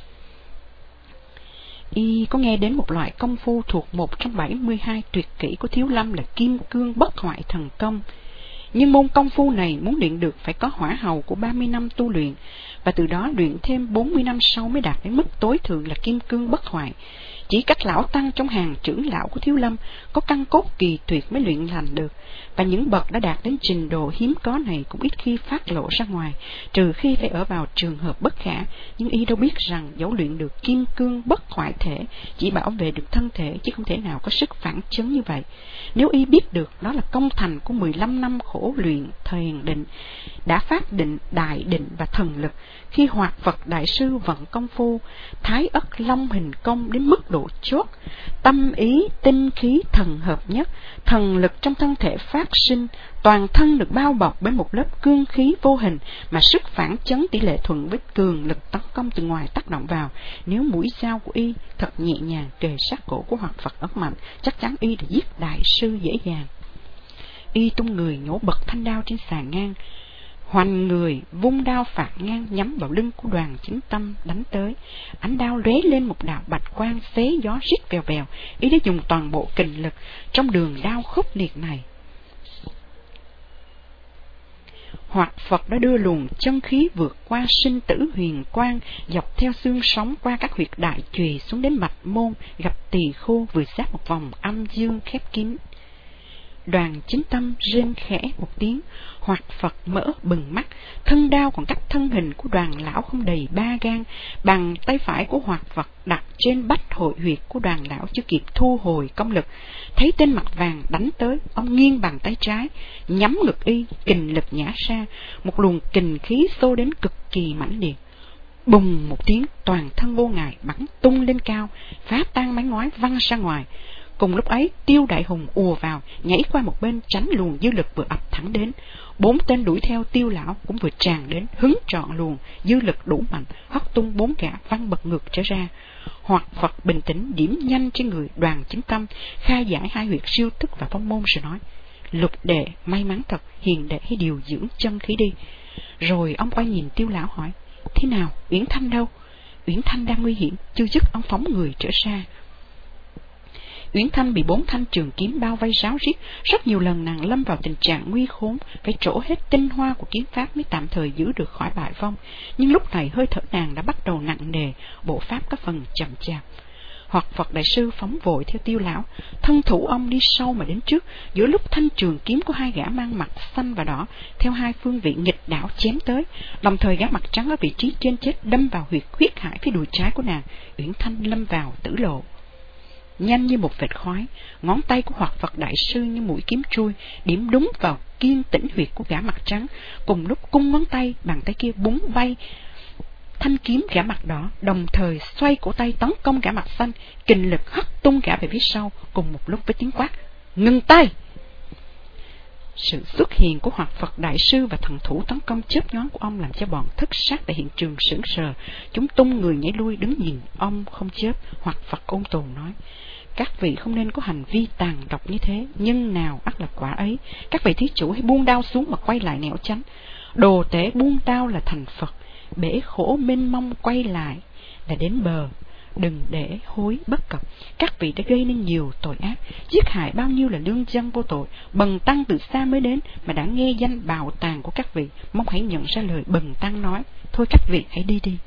[SPEAKER 1] Y có nghe đến một loại công phu thuộc một trong bảy mươi hai tuyệt kỹ của Thiếu Lâm là Kim Cương Bất Hoại Thần Công. Nhưng môn công phu này muốn luyện được phải có hỏa hầu của ba mươi năm tu luyện, và từ đó luyện thêm bốn mươi năm sau mới đạt đến mức tối thượng là Kim Cương Bất Hoại. chỉ các lão tăng trong hàng trưởng lão của Thiếu Lâm có căn cốt kỳ tuyệt mới luyện thành được, và những bậc đã đạt đến trình độ hiếm có này cũng ít khi phát lộ ra ngoài, trừ khi phải ở vào trường hợp bất khả. Nhưng y đâu biết rằng dẫu luyện được kim cương bất hoại thể, chỉ bảo vệ được thân thể chứ không thể nào có sức phản chấn như vậy. Nếu y biết được đó là công thành của mười lăm năm khổ luyện thiền định, đã phát định, đại định và thần lực, khi Hoạt Phật Đại Sư vận công phu Thái Ất Long Hình Công đến mức độ chốt, tâm ý tinh khí thần hợp nhất, thần lực trong thân thể phát sinh, toàn thân được bao bọc bởi một lớp cương khí vô hình, mà sức phản chấn tỷ lệ thuận với cường lực tấn công từ ngoài tác động vào. Nếu mũi dao của y thật nhẹ nhàng kề sát cổ của Hoạt Phật ấn mạnh, chắc chắn y đã giết Đại Sư dễ dàng. Y tung người nhổ bật thanh đao trên sàn ngang, hoành người vung đao phạt ngang nhắm vào lưng của Đoàn Chính Tâm đánh tới. Ánh đao lóe lên một đạo bạch quang xé gió rít vèo vèo. Y đã dùng toàn bộ kình lực trong đường đao khốc liệt này. Hoạt Phật đã đưa luồng chân khí vượt qua sinh tử huyền quang, dọc theo xương sống qua các huyệt đại chùy xuống đến mạch môn, gặp tỳ khô, vừa sát một vòng âm dương khép kín. Đoàn Chính Tâm rên khẽ một tiếng, Hoạt Phật mở bừng mắt, thân đao còn cách thân hình của Đoàn lão không đầy ba gang, bằng tay phải của Hoạt Phật đặt trên bách hội huyệt của Đoàn lão chưa kịp thu hồi công lực. Thấy tên mặt vàng đánh tới, ông nghiêng bàn tay trái, nhắm ngực y, kình lực nhả ra, một luồng kình khí xô đến cực kỳ mãnh liệt. Bùng một tiếng, toàn thân vô ngài bắn tung lên cao, phá tan mái ngói văng ra ngoài. Cùng lúc ấy, Tiêu Đại Hùng ùa vào, nhảy qua một bên tránh luồng dư lực vừa ập thẳng đến. Bốn tên đuổi theo Tiêu lão cũng vừa tràn đến, hứng trọn luồng dư lực đủ mạnh, hất tung bốn gã văng bật ngược trở ra. Hoạt Phật bình tĩnh điểm nhanh trên người Đoàn Chính Tâm, khai giải hai huyệt siêu thức và phong môn rồi nói: Lục đệ may mắn thật, hiền đệ hãy điều dưỡng chân khí đi. Rồi ông quay nhìn Tiêu lão hỏi: Thế nào, Uyển Thanh đâu? Uyển Thanh đang nguy hiểm, chưa dứt ông phóng người trở ra. Uyển Thanh bị bốn thanh trường kiếm bao vây ráo riết, rất nhiều lần nàng lâm vào tình trạng nguy khốn, phải trổ hết tinh hoa của kiếm pháp mới tạm thời giữ được khỏi bại vong. Nhưng lúc này hơi thở nàng đã bắt đầu nặng nề, bộ pháp có phần chậm chạp. Hoạt Phật Đại Sư phóng vội theo Tiêu lão, thân thủ ông đi sau mà đến trước, giữa lúc thanh trường kiếm của hai gã mang mặt xanh và đỏ theo hai phương vị nghịch đảo chém tới, đồng thời gã mặt trắng ở vị trí trên chết đâm vào huyệt huyết hải phía đùi trái của nàng. Uyển Thanh lâm vào tử lộ. Nhanh như một vệt khói, ngón tay của Hoạt Phật Đại Sư như mũi kiếm trui, điểm đúng vào kiên tĩnh huyệt của gã mặt trắng. Cùng lúc cung ngón tay, bàn tay kia búng vây thanh kiếm gã mặt đỏ, đồng thời xoay cổ tay tấn công gã mặt xanh, kình lực hất tung gã về phía sau, cùng một lúc với tiếng quát: Ngừng tay! Sự xuất hiện của Hoạt Phật Đại Sư và thần thủ tấn công chớp nhoáng của ông làm cho bọn thất sát tại hiện trường sững sờ. Chúng tung người nhảy lui đứng nhìn ông không chớp. Hoạt Phật ôn tồn nói: Các vị không nên có hành vi tàn độc như thế, nhưng nào ắt là quả ấy. Các vị thí chủ hãy buông đao xuống mà quay lại nẻo tránh. Đồ tể buông đao là thành Phật, bể khổ mênh mông quay lại là đến bờ. Đừng để hối bất cập. Các vị đã gây nên nhiều tội ác, giết hại bao nhiêu là lương dân vô tội. Bần tăng từ xa mới đến mà đã nghe danh bạo tàn của các vị, mong hãy nhận ra lời bần tăng nói. Thôi các vị hãy đi đi.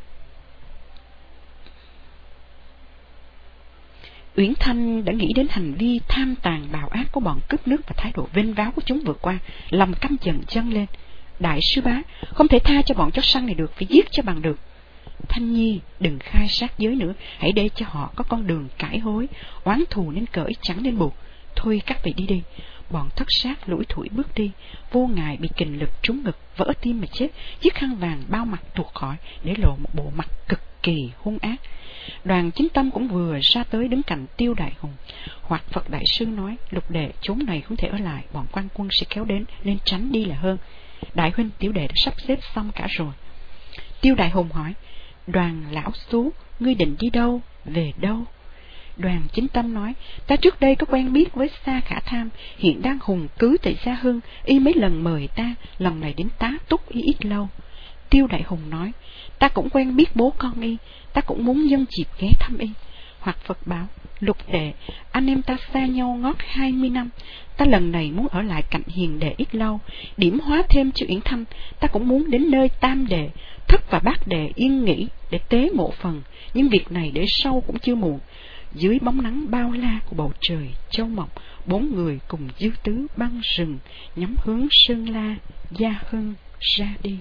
[SPEAKER 1] Uyển Thanh đã nghĩ đến hành vi tham tàn bạo ác của bọn cướp nước và thái độ vênh váo của chúng vừa qua, lòng căm giận dâng lên. Đại sư bá, không thể tha cho bọn chó săn này được, phải giết cho bằng được. Thanh Nhi, đừng khai sát giới nữa, hãy để cho họ có con đường cải hối. Oán thù nên cởi, chẳng nên buộc. Thôi các vị đi đi. Bọn thất sát lủi thủi bước đi. Vô ngài bị kình lực trúng ngực, vỡ tim mà chết. Chiếc khăn vàng bao mặt tuột khỏi, để lộ một bộ mặt cực kỳ hung ác. Đoàn Chính Tâm cũng vừa ra tới đứng cạnh Tiêu Đại Hùng. Hoạt Phật Đại Sư nói: Lục đệ, chốn này không thể ở lại, bọn quan quân sẽ kéo đến, nên tránh đi là hơn. Đại huynh, tiểu đệ đã sắp xếp xong cả rồi. Tiêu Đại Hùng hỏi: Đoàn lão xú, ngươi định đi đâu, về đâu? Đoàn Chính Tâm nói: Ta trước đây có quen biết với Sa Khả Tham, hiện đang hùng cứ tại Gia Hưng, y mấy lần mời ta, lần này đến tá túc y ít lâu. Tiêu Đại Hùng nói: Ta cũng quen biết bố con y, ta cũng muốn nhân dịp ghé thăm y. Hoạt Phật bảo: Lục đệ, anh em ta xa nhau ngót hai mươi năm, ta lần này muốn ở lại cạnh hiền đệ ít lâu, điểm hóa thêm cho Uyển Thanh. Ta cũng muốn đến nơi tam đệ, thất và bát đệ yên nghỉ để tế mộ phần, nhưng việc này để sau cũng chưa muộn. Dưới bóng nắng bao la của bầu trời châu mộc, bốn người cùng Dư Tứ băng rừng, nhắm hướng Sơn La, Gia Hưng ra đi.